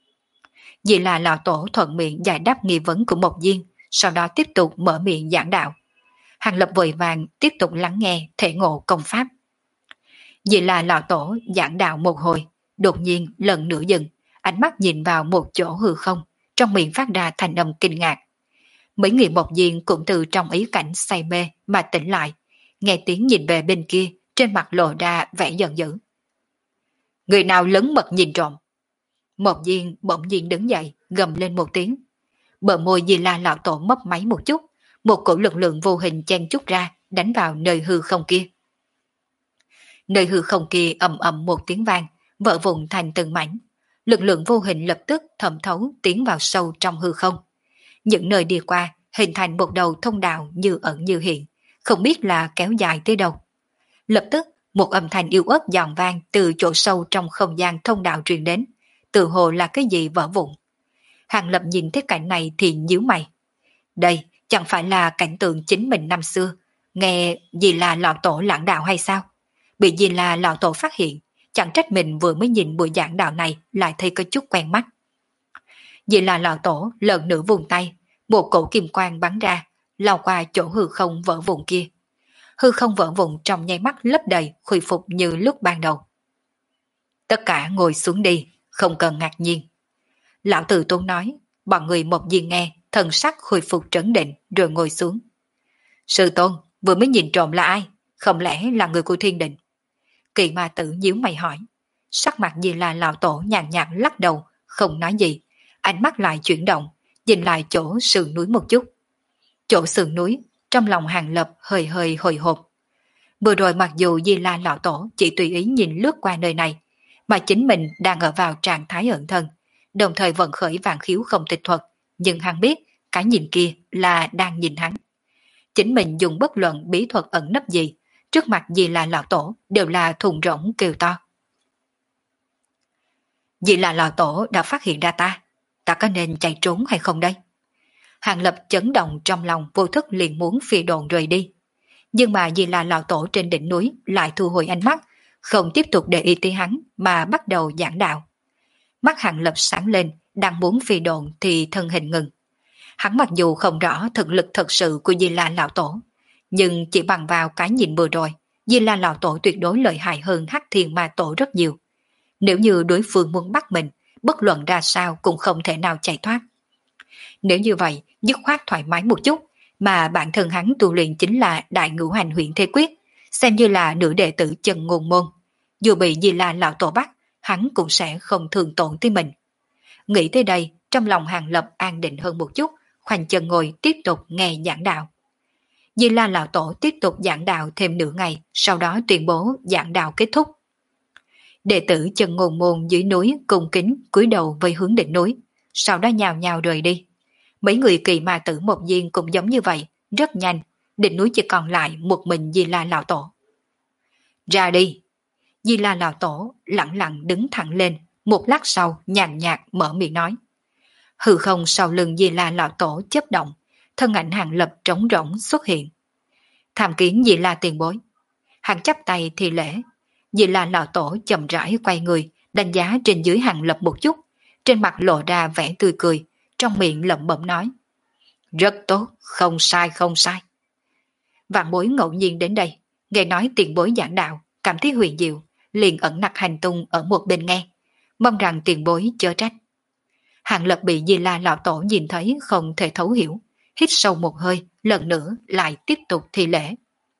Di La Lão Tổ thuận miệng giải đáp nghi vấn của Mộc Diên, sau đó tiếp tục mở miệng giảng đạo. Hàng Lập vội vàng tiếp tục lắng nghe thể ngộ công pháp. Di La Lão Tổ giảng đạo một hồi, đột nhiên lần nữa dừng, ánh mắt nhìn vào một chỗ hư không, trong miệng phát ra thành âm kinh ngạc. Mấy người Mộc Diên cũng từ trong ý cảnh say mê mà tỉnh lại, nghe tiếng nhìn về bên kia, trên mặt lộ ra vẻ giận dữ. Người nào lớn mật nhìn trộm? Mộc Diên bỗng nhiên đứng dậy, gầm lên một tiếng. Bờ môi Di La Lão Tổ mấp máy một chút, một cổ lực lượng vô hình chen chút ra, đánh vào nơi hư không kia. Nơi hư không kia ầm ầm một tiếng vang, vỡ vụn thành từng mảnh. Lực lượng vô hình lập tức thẩm thấu tiến vào sâu trong hư không. Những nơi đi qua hình thành một đầu thông đạo như ẩn như hiện, không biết là kéo dài tới đâu. Lập tức một âm thanh yếu ớt giòn vang từ chỗ sâu trong không gian thông đạo truyền đến, tự hồ là cái gì vỡ vụn. Hàng Lập nhìn thấy cảnh này thì nhíu mày. Đây chẳng phải là cảnh tượng chính mình năm xưa, nghe Di La Lão Tổ lãng đạo hay sao? Bị Di La Lão Tổ phát hiện, chẳng trách mình vừa mới nhìn buổi giảng đạo này lại thấy có chút quen mắt. Di La Lão Tổ lần nữa vùng tay, một cổ kim quang bắn ra, lao qua chỗ hư không vỡ vụn kia. Hư không vỡ vụn trong nháy mắt lấp đầy, khôi phục như lúc ban đầu. Tất cả ngồi xuống đi, không cần ngạc nhiên. Lão Từ Tôn nói, bọn người Mộc Diên nghe, thần sắc khôi phục trấn định rồi ngồi xuống. Sư Tôn, vừa mới nhìn trộm là ai? Không lẽ là người của Thiên Đình? Kỳ Ma Tử nhíu mày hỏi. Sắc mặt Di La Lão Tổ nhàn nhạt lắc đầu, không nói gì. Ánh mắt lại chuyển động, nhìn lại chỗ sườn núi một chút. Chỗ sườn núi, trong lòng Hàng Lập hơi hơi hồi hộp. Vừa rồi mặc dù Di La Lão Tổ chỉ tùy ý nhìn lướt qua nơi này, mà chính mình đang ở vào trạng thái ẩn thân, đồng thời vận khởi vạn khiếu không tịch thuật, nhưng hắn biết cái nhìn kia là đang nhìn hắn. Chính mình dùng bất luận bí thuật ẩn nấp gì, trước mặt Di La lão tổ đều là thùng rỗng kêu to. Di La lão tổ đã phát hiện ra ta có nên chạy trốn hay không đây? Hàng Lập chấn động trong lòng, vô thức liền muốn phi độn rời đi. Nhưng mà Di La lão tổ trên đỉnh núi lại thu hồi ánh mắt, không tiếp tục để ý tới hắn mà bắt đầu giảng đạo. Mắt Hàng Lập sáng lên, đang muốn phi độn thì thân hình ngừng. Hắn mặc dù không rõ thực lực thật sự của Di La lão tổ, nhưng chỉ bằng vào cái nhìn vừa rồi, Di La lão tổ tuyệt đối lợi hại hơn Hắc Thiên Ma tổ rất nhiều. Nếu như đối phương muốn bắt mình, bất luận ra sao cũng không thể nào chạy thoát. Nếu như vậy, dứt khoát thoải mái một chút, mà bản thân hắn tu luyện chính là Đại Ngũ Hành Huyền Thế Quyết, xem như là nửa đệ tử chân ngôn môn. Dù bị Di La lão tổ bắt, hắn cũng sẽ không thường tổn tới mình. Nghĩ tới đây, trong lòng Hàng Lập an định hơn một chút, khoanh chân ngồi tiếp tục nghe giảng đạo. Di La lão tổ tiếp tục giảng đạo thêm nửa ngày, sau đó tuyên bố giảng đạo kết thúc. Đệ tử chân ngôn môn dưới núi cung kính cúi đầu về hướng đỉnh núi, sau đó nhào nhào rời đi. Mấy người kỳ ma tử một viên cũng giống như vậy, rất nhanh, đỉnh núi chỉ còn lại một mình Di La lão tổ. Ra đi! Di La lão tổ lặng lặng đứng thẳng lên, một lát sau nhàn nhạt mở miệng nói. Hư không sau lưng Di La lão tổ chớp động, thân ảnh Hàng Lập trống rỗng xuất hiện. Tham kiến Di La tiền bối. Hàng chắp tay thì lễ. Di La lão tổ chậm rãi quay người, đánh giá trên dưới Hàng Lập một chút, trên mặt lộ ra vẻ tươi cười, trong miệng lẩm bẩm nói. Rất tốt, không sai không sai. Vạn bối ngẫu nhiên đến đây, nghe nói tiền bối giảng đạo, cảm thấy huyền diệu, liền ẩn nặc hành tung ở một bên nghe, mong rằng tiền bối chớ trách. Hàng Lập bị Di La lão tổ nhìn thấy không thể thấu hiểu, hít sâu một hơi, lần nữa lại tiếp tục thi lễ.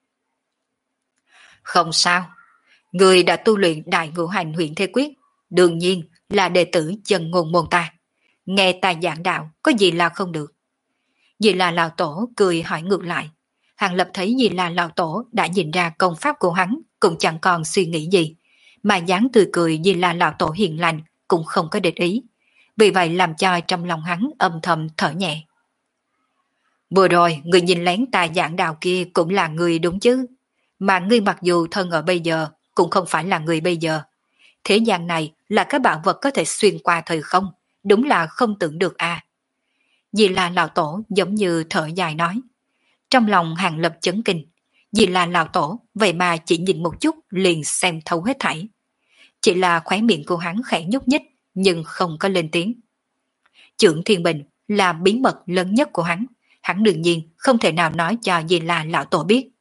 Không sao, người đã tu luyện Đại Ngũ Hành Huyền Thế Quyết, đương nhiên là đệ tử chân ngôn môn ta. Nghe ta giảng đạo có gì là không được. Di La lão tổ cười hỏi ngược lại. Hàng Lập thấy Di La lão tổ đã nhìn ra công pháp của hắn, cũng chẳng còn suy nghĩ gì, mà dáng tươi cười Di La lão tổ hiền lành cũng không có địch ý. Vì vậy làm cho trong lòng hắn âm thầm thở nhẹ. Vừa rồi người nhìn lén ta giảng đạo kia cũng là người đúng chứ, mà ngươi mặc dù thân ở bây giờ cũng không phải là người bây giờ. Thế gian này là cái bảo vật có thể xuyên qua thời không, đúng là không tưởng được à. Di La lão tổ giống như thở dài nói. Trong lòng Hàng Lập chấn kinh, Di La lão tổ vậy mà chỉ nhìn một chút liền xem thấu hết thảy. Chỉ là khóe miệng của hắn khẽ nhúc nhích nhưng không có lên tiếng. Chưởng Thiên Bình là bí mật lớn nhất của hắn đương nhiên không thể nào nói cho Di La lão tổ biết.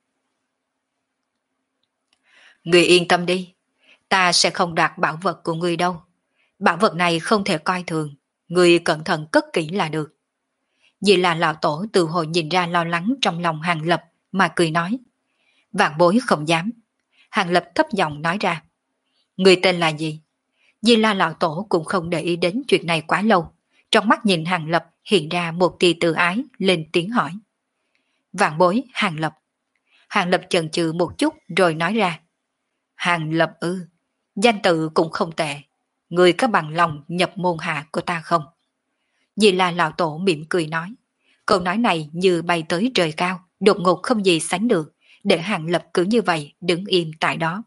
Người yên tâm đi, ta sẽ không đoạt bảo vật của người đâu. Bảo vật này không thể coi thường, người cẩn thận cất kỹ là được. Di La lão tổ từ hồi nhìn ra lo lắng trong lòng Hàng Lập mà cười nói. Vạn bối không dám. Hàng Lập thấp giọng nói ra. Người tên là gì? Di La lão tổ cũng không để ý đến chuyện này quá lâu. Trong mắt nhìn Hàng Lập hiện ra một tia tự ái, lên tiếng hỏi. Vạn bối Hàng Lập. Hàng Lập chần chừ một chút rồi nói ra. Hàng Lập ư, danh tự cũng không tệ. Người có bằng lòng nhập môn hạ của ta không? Di La lão tổ mỉm cười nói. Câu nói này như bay tới trời cao, đột ngột không gì sánh được, để Hàng Lập cứ như vậy đứng im tại đó.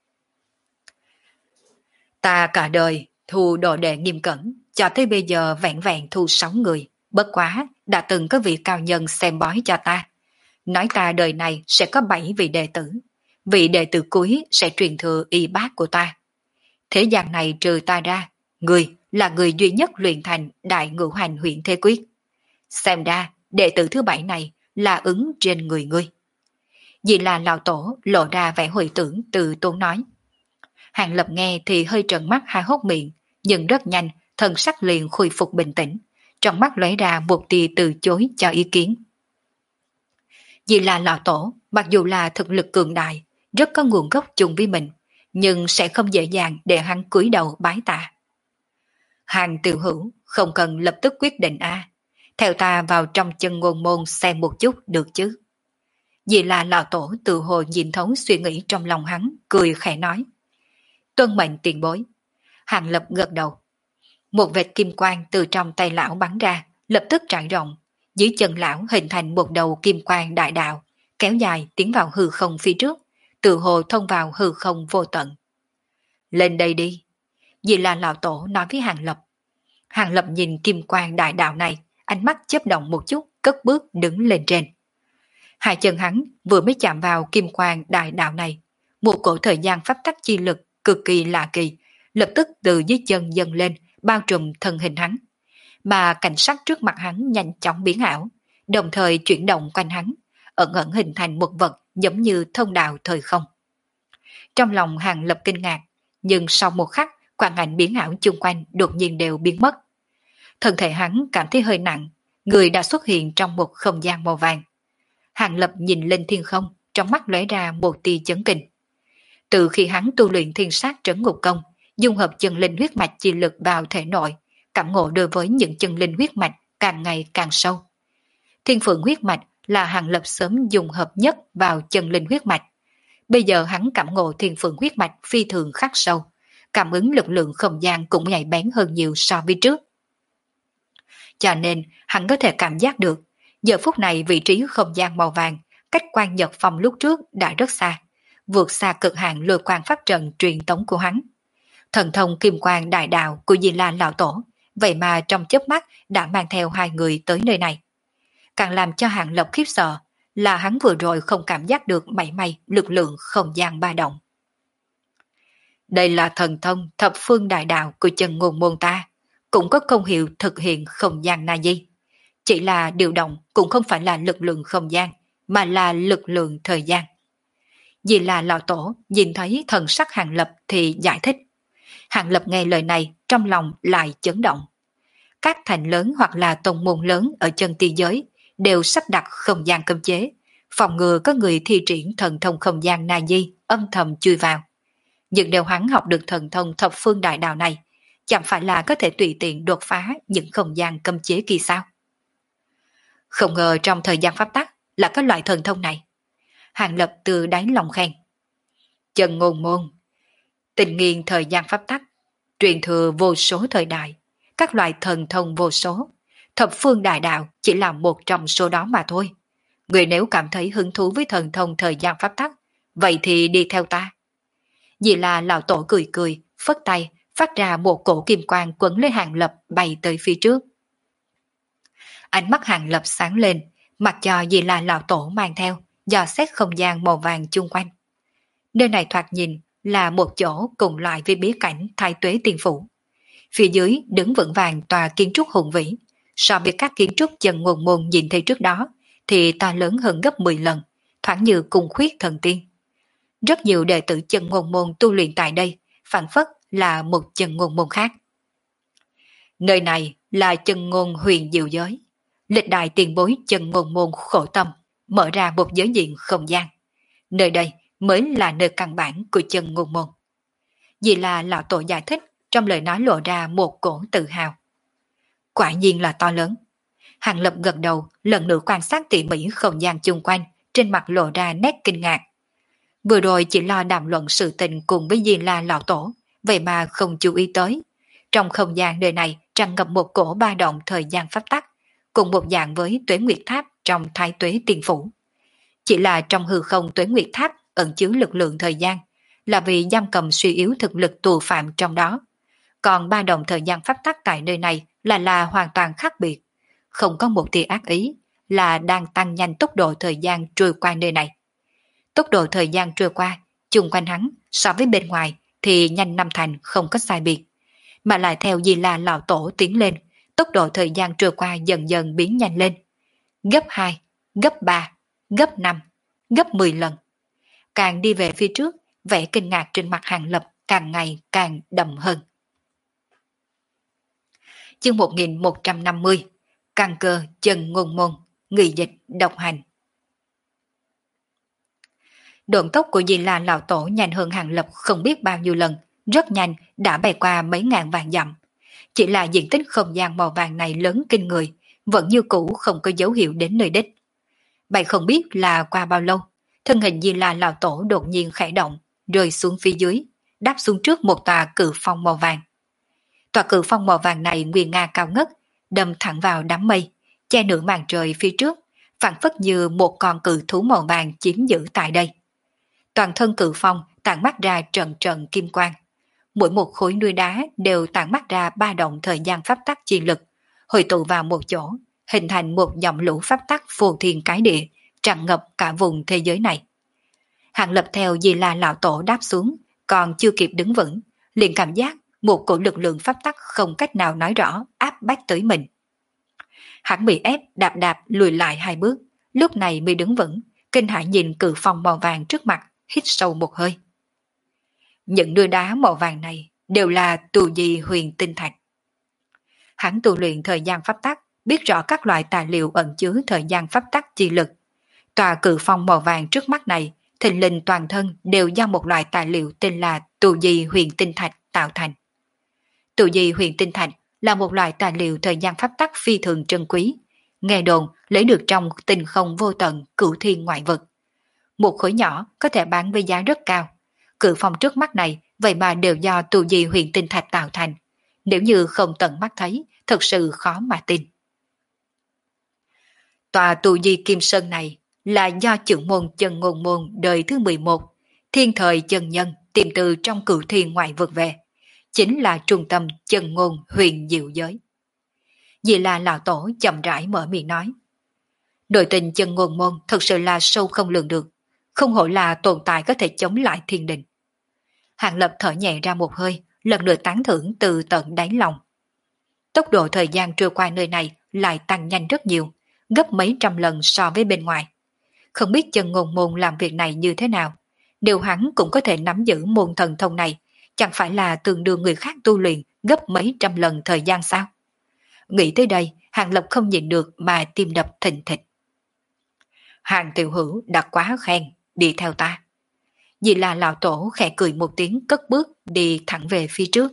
Ta cả đời thu đồ đệ nghiêm cẩn, cho tới bây giờ vẹn vẹn thu 6 người, bất quá đã từng có vị cao nhân xem bói cho ta. Nói ta đời này sẽ có 7 vị đệ tử cuối sẽ truyền thừa y bát của ta. Thế gian này trừ ta ra, người là người duy nhất luyện thành Đại Ngũ Hành Huyền Thế Quyết. Xem ra đệ tử thứ 7 này là ứng trên người ngươi. Vì là lão tổ lộ ra vẻ hồi tưởng từ tốn nói. Hàng Lập nghe thì hơi trợn mắt hai hốc miệng, nhưng rất nhanh thần sắc liền khôi phục bình tĩnh, trong mắt lóe ra một tia từ chối cho ý kiến. Vì là lão tổ, mặc dù là thực lực cường đại, rất có nguồn gốc chung với mình, nhưng sẽ không dễ dàng để hắn cúi đầu bái tạ. Hàng tiểu hữu không cần lập tức quyết định a, theo ta vào trong chân ngôn môn xem một chút được chứ. Vì là lão tổ tự hồ nhìn thấu suy nghĩ trong lòng hắn, cười khẽ nói. Tuân mệnh tiền bối. Hàng Lập gật đầu. Một vệt kim quang từ trong tay lão bắn ra, lập tức trải rộng. Dưới chân lão hình thành một đầu kim quang đại đạo, kéo dài tiến vào hư không phía trước, tự hồ thông vào hư không vô tận. Lên đây đi, vì là lão tổ nói với Hàng Lập. Hàng Lập nhìn kim quang đại đạo này, ánh mắt chớp động một chút, cất bước đứng lên trên. Hai chân hắn vừa mới chạm vào kim quang đại đạo này, một cổ thời gian pháp tắc chi lực cực kỳ lạ kỳ, lập tức từ dưới chân dâng lên, bao trùm thân hình hắn. Mà cảnh sắc trước mặt hắn nhanh chóng biến ảo, đồng thời chuyển động quanh hắn, ẩn ẩn hình thành một vật giống như thông đạo thời không. Trong lòng Hàng Lập kinh ngạc, nhưng sau một khắc, quang ảnh biến ảo chung quanh đột nhiên đều biến mất. Thân thể hắn cảm thấy hơi nặng, người đã xuất hiện trong một không gian màu vàng. Hàng Lập nhìn lên thiên không, trong mắt lóe ra một tia chấn kinh. Từ khi hắn tu luyện thiên sát trấn ngục công, dung hợp chân linh huyết mạch chi lực vào thể nội, cảm ngộ đối với những chân linh huyết mạch càng ngày càng sâu. Thiên phượng huyết mạch là Hàng Lập sớm dung hợp nhất vào chân linh huyết mạch. Bây giờ hắn cảm ngộ thiên phượng huyết mạch phi thường khắc sâu, cảm ứng lực lượng không gian cũng nhạy bén hơn nhiều so với trước. Cho nên hắn có thể cảm giác được, giờ phút này vị trí không gian màu vàng cách Quan Nhật Phong lúc trước đã rất xa, vượt xa cực hạn lôi quang pháp trận truyền tống của hắn. Thần thông kim quang đại đạo của Di La lão tổ, vậy mà trong chớp mắt đã mang theo hai người tới nơi này. Càng làm cho Hàng Lập khiếp sợ là hắn vừa rồi không cảm giác được mảy may lực lượng không gian ba động. Đây là thần thông thập phương đại đạo của chân ngôn môn ta, cũng có công hiệu thực hiện không gian na di. Chỉ là điều động cũng không phải là lực lượng không gian, mà là lực lượng thời gian. Vì là lão tổ nhìn thấy thần sắc Hàng Lập thì giải thích. Hàng Lập nghe lời này trong lòng lại chấn động. Các thành lớn hoặc là tông môn lớn ở chân tiên giới đều sắp đặt không gian cấm chế, phòng ngừa có người thi triển thần thông không gian na di âm thầm chui vào. Nhưng nếu hắn học được thần thông thập phương đại đạo này, chẳng phải là có thể tùy tiện đột phá những không gian cấm chế kia sao? Không ngờ trong thời gian pháp tắc là có loại thần thông này. Hàng Lập từ đáy lòng khen. Chân ngôn môn, tình nghiên thời gian pháp tắc, truyền thừa vô số thời đại, các loại thần thông vô số, thập phương đại đạo chỉ là một trong số đó mà thôi. Người nếu cảm thấy hứng thú với thần thông thời gian pháp tắc, vậy thì đi theo ta. Vì là lão tổ cười cười, phất tay, phát ra một cổ kim quang quấn lấy Hàng Lập bay tới phía trước. Ánh mắt Hàng Lập sáng lên, mặc cho vì là lão tổ mang theo, dò xét không gian màu vàng chung quanh. Nơi này thoạt nhìn là một chỗ cùng loại với bí cảnh Thái Tuế Tiên Phủ. Phía dưới đứng vững vàng tòa kiến trúc hùng vĩ, so với các kiến trúc chân ngôn môn nhìn thấy trước đó thì to lớn hơn gấp 10 lần, thoáng như cùng khuyết thần tiên. Rất nhiều đệ tử chân ngôn môn tu luyện tại đây, phản phất là một chân ngôn môn khác. Nơi này là chân ngôn huyền diệu giới. Lịch đại tiền bối chân ngôn môn khổ tâm, mở ra một giới diện không gian. Nơi đây mới là nơi căn bản của chân ngôn môn. Vì là lão tổ giải thích, trong lời nói lộ ra một cổ tự hào. Quả nhiên là to lớn. Hàng Lập gật đầu, lần nữa quan sát tỉ mỉ không gian chung quanh, trên mặt lộ ra nét kinh ngạc. Vừa rồi chỉ lo đàm luận sự tình cùng với Di La lão tổ, vậy mà không chú ý tới. Trong không gian nơi này tràn ngập một cổ ba động thời gian pháp tắc, cùng một dạng với Tuế Nguyệt Tháp trong Thái Tuế Tiên Phủ. Chỉ là trong hư không Tuế Nguyệt Tháp ẩn chứa lực lượng thời gian, là vì giam cầm suy yếu thực lực tù phạm trong đó. Còn ba động thời gian pháp tắc tại nơi này là hoàn toàn khác biệt, không có một tia ác ý, là đang tăng nhanh tốc độ thời gian trôi qua nơi này. Tốc độ thời gian trôi qua, chung quanh hắn so với bên ngoài thì nhanh năm thành không có sai biệt, mà lại theo Di La lão tổ tiến lên, tốc độ thời gian trôi qua dần dần biến nhanh lên. Gấp 2, gấp 3, gấp 5, gấp 10 lần. Càng đi về phía trước, vẻ kinh ngạc trên mặt Hàng Lập càng ngày càng đậm hơn. Chương 1150, căn cơ chân ngôn môn, người dịch độc hành. Độn tốc của Di La lão tổ nhanh hơn Hàng Lập không biết bao nhiêu lần, rất nhanh đã bay qua mấy ngàn vạn dặm. Chỉ là diện tích không gian màu vàng này lớn kinh người, vẫn như cũ không có dấu hiệu đến nơi đích. Bay không biết là qua bao lâu, thân hình Di La lão tổ đột nhiên khẽ động, rơi xuống phía dưới, đáp xuống trước một tòa cự phong màu vàng. Tòa cự phong màu vàng này nguy nga cao ngất, đâm thẳng vào đám mây, che nửa màn trời phía trước, phảng phất như một con cự thú màu vàng chiếm giữ tại đây. Toàn thân cự phong tản mắt ra trận trận kim quang. Mỗi một khối núi đá đều tản mắt ra ba động thời gian pháp tắc chi lực, hội tụ vào một chỗ, hình thành một dòng lũ pháp tắc phù thiên cái địa, tràn ngập cả vùng thế giới này. Hàng Lập theo Di La lão tổ đáp xuống, còn chưa kịp đứng vững, liền cảm giác một cổ lực lượng pháp tắc không cách nào nói rõ áp bách tới mình. Hắn bị ép đạp đạp lùi lại hai bước, lúc này mới đứng vững, kinh hãi nhìn cự phong màu vàng trước mặt, hít sâu một hơi. Những núi đá màu vàng này đều là tù di huyền tinh thạch. Hắn tu luyện thời gian pháp tắc, biết rõ các loại tài liệu ẩn chứa thời gian pháp tắc chi lực. Tòa cự phong màu vàng trước mắt này, thình lình toàn thân đều do một loại tài liệu tên là tù di huyền tinh thạch tạo thành. Tù di huyền tinh thạch là một loại tài liệu thời gian pháp tắc phi thường trân quý, nghe đồn lấy được trong tinh không vô tận cửu thiên ngoại vực. Một khối nhỏ có thể bán với giá rất cao. Cự phong trước mắt này vậy mà đều do tù di huyền tinh thạch tạo thành. Nếu như không tận mắt thấy, thật sự khó mà tin. Tòa tù di kim sơn này là do trưởng môn Chân Ngôn Môn đời thứ 11, thiên thời chân nhân tìm từ trong cửu thiên ngoại vực về, chính là trung tâm chân ngôn huyền diệu giới. Vì là lão tổ chậm rãi mở miệng nói. Nội tình Chân Ngôn Môn thật sự là sâu không lường được, không hổ là tồn tại có thể chống lại thiên đình. Hàng Lập thở nhẹ ra một hơi, lần lượt tán thưởng từ tận đáy lòng. Tốc độ thời gian trôi qua nơi này lại tăng nhanh rất nhiều, gấp mấy trăm lần so với bên ngoài. Không biết Chân Ngôn Môn làm việc này như thế nào, điều hắn cũng có thể nắm giữ môn thần thông này, chẳng phải là tương đương người khác tu luyện gấp mấy trăm lần thời gian sao? Nghĩ tới đây, Hàng Lập không nhịn được mà tim đập thình thịch. Hàng tiểu hữu đã quá khen, đi theo ta. Vì là lão tổ khẽ cười một tiếng cất bước đi thẳng về phía trước.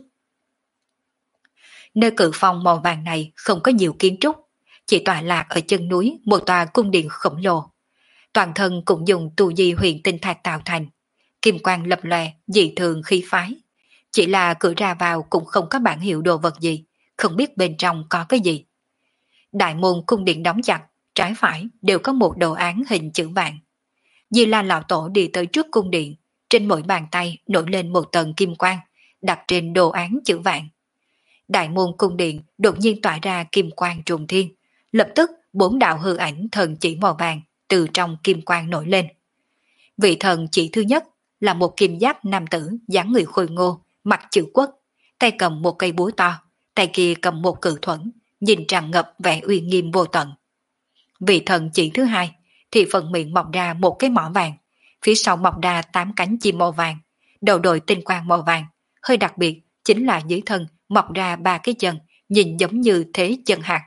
Nơi cự phong màu vàng này không có nhiều kiến trúc, chỉ tọa lạc ở chân núi một tòa cung điện khổng lồ. Toàn thân cũng dùng tu di huyền tinh thạch tạo thành, kim quang lập lòe, dị thường khí phái. Chỉ là cửa ra vào cũng không có bản hiệu đồ vật gì, không biết bên trong có cái gì. Đại môn cung điện đóng chặt, trái phải đều có một đồ án hình chữ vạn. Di La lão tổ đi tới trước cung điện, trên mỗi bàn tay nổi lên một tầng kim quang, đặt trên đồ án chữ vạn. Đại môn cung điện đột nhiên tỏa ra kim quang trùng thiên, lập tức 4 đạo hư ảnh thần chỉ màu vàng từ trong kim quang nổi lên. Vị thần chỉ thứ nhất là một kim giáp nam tử dáng người khôi ngô, mặt chữ quốc, tay cầm một cây búa to, tay kia cầm một cự thuẫn, nhìn tràn ngập vẻ uy nghiêm vô tận. Vị thần chỉ thứ hai thì phần miệng mọc ra một cái mỏ vàng, phía sau mọc ra 8 cánh chim màu vàng, đầu đội tinh quang màu vàng, hơi đặc biệt chính là dưới thân mọc ra 3 cái chân, nhìn giống như thế chân hạt.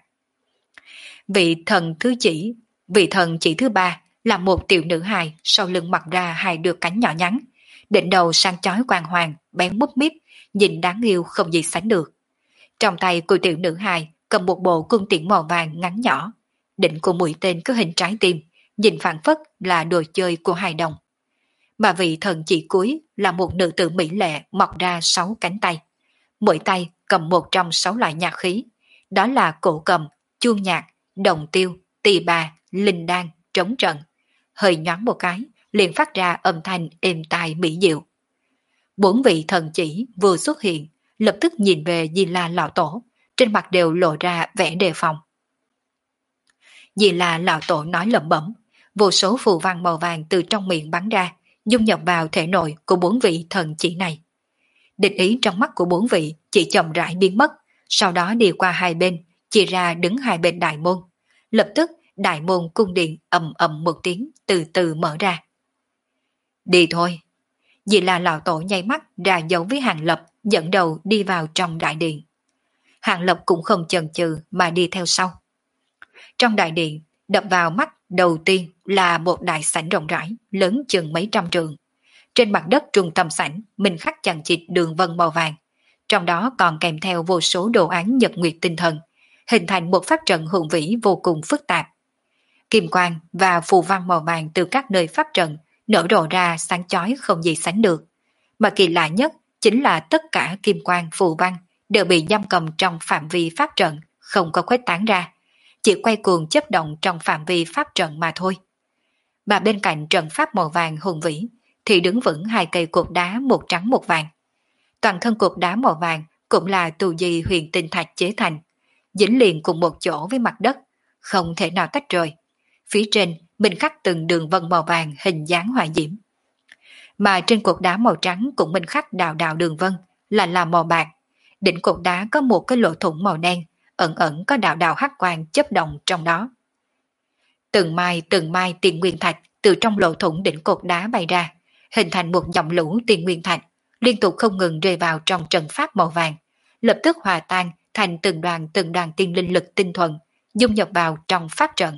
Vị thần chỉ thứ ba là một tiểu nữ hài, sau lưng mọc ra 2 đôi cánh nhỏ nhắn, đỉnh đầu sang chói quang hoàng, bén múp míp, nhìn đáng yêu không gì sánh được. Trong tay của tiểu nữ hài cầm một bộ cung tiễn màu vàng ngắn nhỏ, đỉnh của mũi tên có hình trái tim, nhìn phản phất là đồ chơi của hài đồng. Mà vị thần chỉ cuối là một nữ tử mỹ lệ mọc ra 6 cánh tay, mỗi tay cầm một trong 6 loại nhạc khí, đó là cổ cầm, chuông nhạc, đồng tiêu, tỳ bà, linh đan, trống trận. Hơi nhoáng một cái, liền phát ra âm thanh êm tai mỹ diệu. 4 vị thần chỉ vừa xuất hiện, lập tức nhìn về Di La lão tổ, trên mặt đều lộ ra vẻ đề phòng. Di La lão tổ nói lẩm bẩm, vô số phù văn màu vàng từ trong miệng bắn ra, dung nhập vào thể nội của 4 vị thần chỉ này. Địch ý trong mắt của 4 vị chỉ chậm rãi biến mất, sau đó đi qua hai bên, chia ra đứng hai bên đại môn. Lập tức đại môn cung điện ầm ầm một tiếng từ từ mở ra. Đi thôi. Vì là lão tổ nháy mắt ra dấu với Hàng Lập, dẫn đầu đi vào trong đại điện. Hàng Lập cũng không chần chừ mà đi theo sau. Trong đại điện, đập vào mắt đầu tiên là một đại sảnh rộng rãi, lớn chừng mấy trăm trượng. Trên mặt đất trung tâm sảnh, mình khắc chằng chịt đường vân màu vàng. Trong đó còn kèm theo vô số đồ án nhật nguyệt tinh thần, hình thành một pháp trận hùng vĩ vô cùng phức tạp. Kim quang và phù văn màu vàng từ các nơi pháp trận nở rộ ra sáng chói không gì sánh được. Mà kỳ lạ nhất chính là tất cả kim quang phù văn đều bị giam cầm trong phạm vi pháp trận, không có khuếch tán ra. chỉ quay cuồng chấp động trong phạm vi pháp trận mà thôi. Mà bên cạnh trận pháp màu vàng hùng vĩ thì đứng vững hai cây cột đá một trắng một vàng. Toàn thân cột đá màu vàng cũng là tù di huyền tinh thạch chế thành, dính liền cùng một chỗ với mặt đất, không thể nào tách rời. Phía trên minh khắc từng đường vân màu vàng hình dáng hỏa diễm. Mà trên cột đá màu trắng cũng minh khắc đạo đạo đường vân là màu bạc. Đỉnh cột đá có một cái lỗ thủng màu đen, ẩn ẩn có đạo đạo hắc quang chớp động trong đó. Từng mai tiền nguyên thạch từ trong lỗ thủng đỉnh cột đá bay ra, hình thành một dòng lũ tiền nguyên thạch, liên tục không ngừng rơi vào trong trận pháp màu vàng, lập tức hòa tan thành từng đoàn tiên linh lực tinh thuần, dung nhập vào trong pháp trận.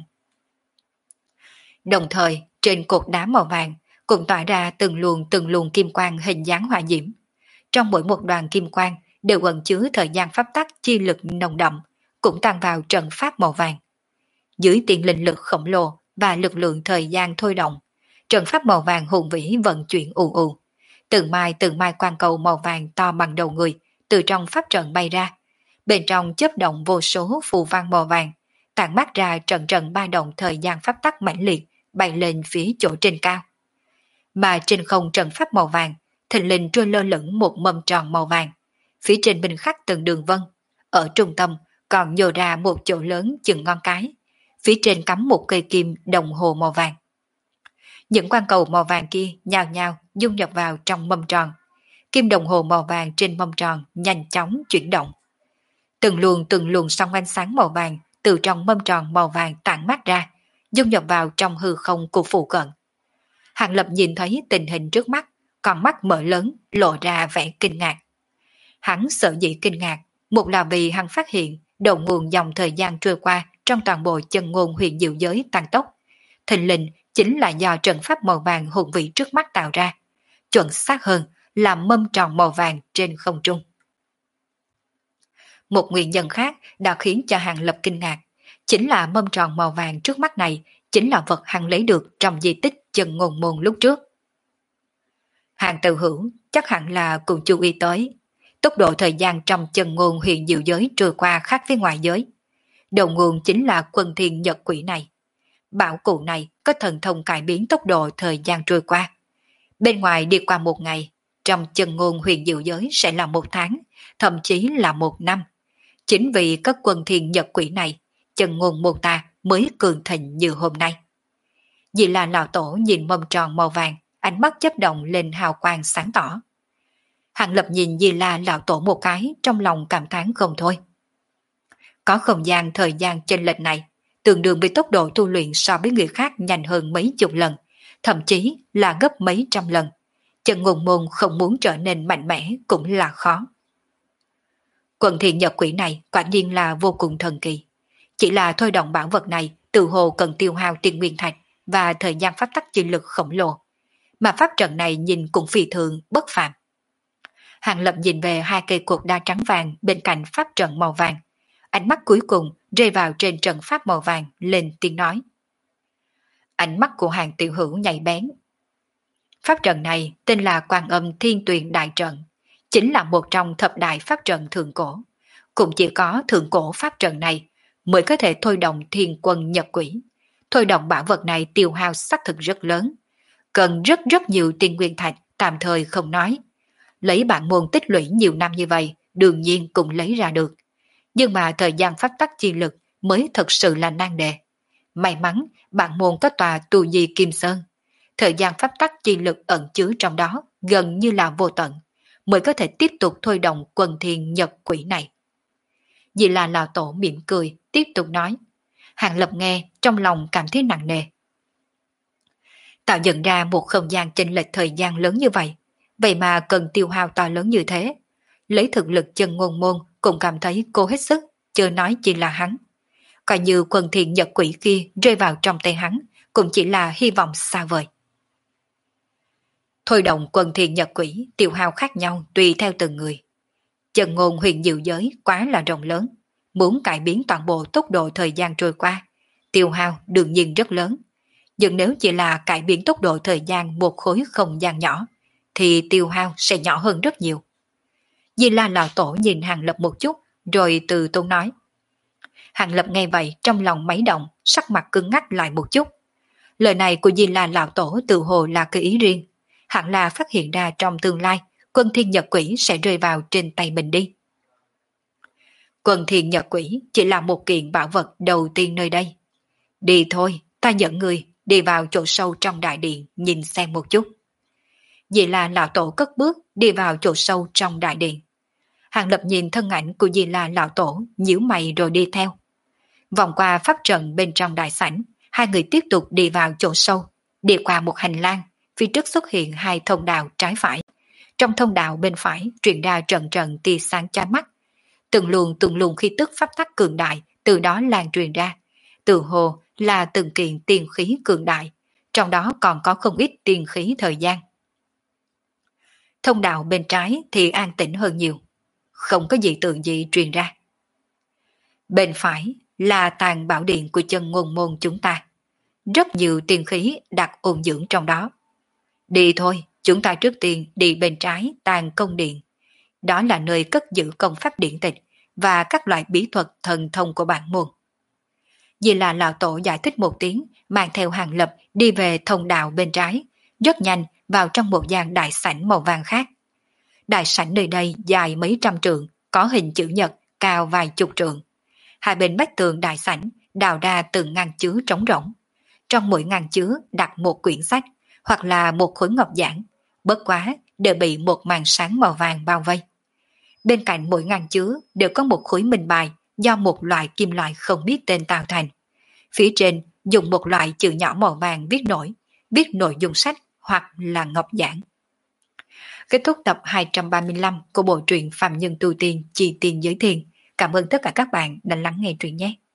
Đồng thời, trên cột đá màu vàng cũng tỏa ra từng luồng kim quang hình dáng hỏa diễm. Trong mỗi một đoàn kim quang đều ẩn chứa thời gian pháp tắc chi lực nồng đậm, cũng tăng vào trận pháp màu vàng. Dưới tiền linh lực khổng lồ và lực lượng thời gian thôi động, trận pháp màu vàng hùng vĩ vận chuyển ù ù. Từng mai quang cầu màu vàng to bằng đầu người từ trong pháp trận bay ra. Bên trong chớp động vô số phù văn màu vàng, tản mát ra trận ba động thời gian pháp tắc mãnh liệt bay lên phía chỗ trên cao. Mà trên không trận pháp màu vàng, thình lình trôi lơ lửng một mâm tròn màu vàng. Phía trên minh khắc từng đường vân, ở trung tâm còn nhô ra một chỗ lớn chừng ngón cái. Phía trên cắm một cây kim đồng hồ màu vàng. Những quang cầu màu vàng kia nhào nhào dung nhập vào trong mâm tròn. Kim đồng hồ màu vàng trên mâm tròn nhanh chóng chuyển động. Từng luồng sóng ánh sáng màu vàng từ trong mâm tròn màu vàng tản mát ra, dung nhập vào trong hư không của phụ cận. Hàng Lập nhìn thấy tình hình trước mắt, con mắt mở lớn, lộ ra vẻ kinh ngạc. Hắn sợ dĩ kinh ngạc, một là vì hắn phát hiện đầu nguồn dòng thời gian trôi qua trong toàn bộ chân ngôn huyền diệu giới tăng tốc. Thình lình chính là do trận pháp màu vàng hùng vĩ trước mắt tạo ra. Chuẩn xác hơn là mâm tròn màu vàng trên không trung. Một nguyên nhân khác đã khiến cho Hàng Lập kinh ngạc, chính là mâm tròn màu vàng trước mắt này chính là vật hắn lấy được trong di tích chân ngôn môn lúc trước. Hàng Tự Hữu chắc hẳn là cùng chú ý tới tốc độ thời gian trong chân ngôn huyền diệu giới trôi qua khác với ngoài giới. Đầu nguồn chính là quân thiên nhật quỷ này. Bảo cụ này có thần thông cải biến tốc độ thời gian trôi qua. Bên ngoài đi qua một ngày, trong chân ngôn huyền diệu giới sẽ là một tháng, thậm chí là một năm. Chính vì có quân thiên nhật quỷ này, chân ngôn môn ta mới cường thịnh như hôm nay. Vì là lão tổ nhìn mâm tròn màu vàng, ánh mắt chớp động lên hào quang sáng tỏ. Hàng Lập nhìn Di La lão tổ một cái, trong lòng cảm thán không thôi. Có không gian thời gian chênh lệch này, tương đương với tốc độ tu luyện so với người khác nhanh hơn mấy chục lần, thậm chí là gấp mấy trăm lần. Chân ngôn môn không muốn trở nên mạnh mẽ cũng là khó. Quần thiện nhật quỷ này quả nhiên là vô cùng thần kỳ. Chỉ là thôi động bản vật này từ hồ cần tiêu hao tiền nguyên thạch và thời gian pháp tắc chi lực khổng lồ. Mà pháp trận này nhìn cũng phi thường bất phàm. Hàng Lập nhìn về hai cây cột đá trắng vàng bên cạnh pháp trận màu vàng. Ánh mắt cuối cùng rơi vào trên trận pháp màu vàng, lên tiếng nói. Ánh mắt của Hàng Tiểu Hữu nhạy bén. Pháp trận này tên là Quan Âm Thiên Tuyền Đại Trận, chính là một trong thập đại pháp trận thượng cổ. Cũng chỉ có thượng cổ pháp trận này mới có thể thôi động thiên quân nhật quỷ. Thôi động bảo vật này tiêu hao xác thực rất lớn, cần rất nhiều tiền nguyên thạch, tạm thời không nói. Lấy bản môn tích lũy nhiều năm như vậy, đương nhiên cũng lấy ra được. Nhưng mà thời gian pháp tắc chi lực mới thật sự là nan đề. May mắn bản môn có tòa tu di Kim Sơn. Thời gian pháp tắc chi lực ẩn chứa trong đó gần như là vô tận, mới có thể tiếp tục thôi động quần thiên nhật quỷ này. Vì là lão tổ mỉm cười, tiếp tục nói. Hàng Lập nghe, trong lòng cảm thấy nặng nề. Tạo dựng ra một không gian chênh lệch thời gian lớn như vậy, vậy mà cần tiêu hao to lớn như thế. Lấy thực lực chân ngôn môn cũng cảm thấy cô hết sức, chưa nói chỉ là hắn. Coi như quần thiện nhật quỷ kia rơi vào trong tay hắn, cũng chỉ là hy vọng xa vời. Thôi động quần thiện nhật quỷ tiêu hao khác nhau tùy theo từng người. Chân ngôn huyền diệu giới quá là rộng lớn, muốn cải biến toàn bộ tốc độ thời gian trôi qua, tiêu hao đương nhiên rất lớn. Nhưng nếu chỉ là cải biến tốc độ thời gian một khối không gian nhỏ, thì tiêu hao sẽ nhỏ hơn rất nhiều. Di La lão tổ nhìn Hàng Lập một chút, rồi từ tốn nói. Hàng Lập nghe vậy trong lòng máy động, sắc mặt cứng ngắc lại một chút. Lời này của Di La Lão Tổ tự hồ là cái ý riêng. Hẳn là phát hiện ra trong tương lai, Quân Thiên Nhật Quỷ sẽ rơi vào trên tay mình đi. Quân Thiên Nhật Quỷ chỉ là một kiện bảo vật đầu tiên nơi đây. Đi thôi, ta dẫn người đi vào chỗ sâu trong đại điện nhìn xem một chút. Di La Lão Tổ cất bước đi vào chỗ sâu trong đại điện. Hàng Lập nhìn thân ảnh của Di La Lão Tổ, nhíu mày rồi đi theo. Vòng qua pháp trận bên trong đại sảnh, hai người tiếp tục đi vào chỗ sâu, đi qua một hành lang, phía trước xuất hiện hai thông đạo trái phải. Trong thông đạo bên phải truyền ra trận trận tia sáng chói mắt. Từng luồng khí tức pháp tắc cường đại từ đó lan truyền ra. Từ hồ là từng kiện tiền khí cường đại, trong đó còn có không ít tiền khí thời gian. Thông đạo bên trái thì an tĩnh hơn nhiều, không có gì tượng gì truyền ra. Bên phải là tàn bảo điện của chân ngôn môn chúng ta. Rất nhiều tiền khí đặt ôn dưỡng trong đó. Đi thôi, chúng ta trước tiên đi bên trái tàn công điện. Đó là nơi cất giữ công pháp điện tịch và các loại bí thuật thần thông của bản môn. Vì là Lão Tổ giải thích một tiếng, mang theo Hàng Lập đi về thông đạo bên trái, rất nhanh vào trong một gian đại sảnh màu vàng khác. Đại sảnh nơi đây dài mấy trăm trượng, có hình chữ nhật, cao vài chục trượng. Hai bên vách tường đại sảnh đào ra từng ngăn chứa trống rỗng. Trong mỗi ngăn chứa đặt một quyển sách hoặc là một khối ngọc giản, bất quá đều bị một màn sáng màu vàng bao vây. Bên cạnh mỗi ngăn chứa đều có một khối minh bài do một loại kim loại không biết tên tạo thành. Phía trên dùng một loại chữ nhỏ màu vàng viết nội dung sách hoặc là ngọc giản. Kết thúc tập 235 của bộ truyện Phạm Nhân Tu Tiên Chi Tiên Giới Thiền. Cảm ơn tất cả các bạn đã lắng nghe truyện nhé.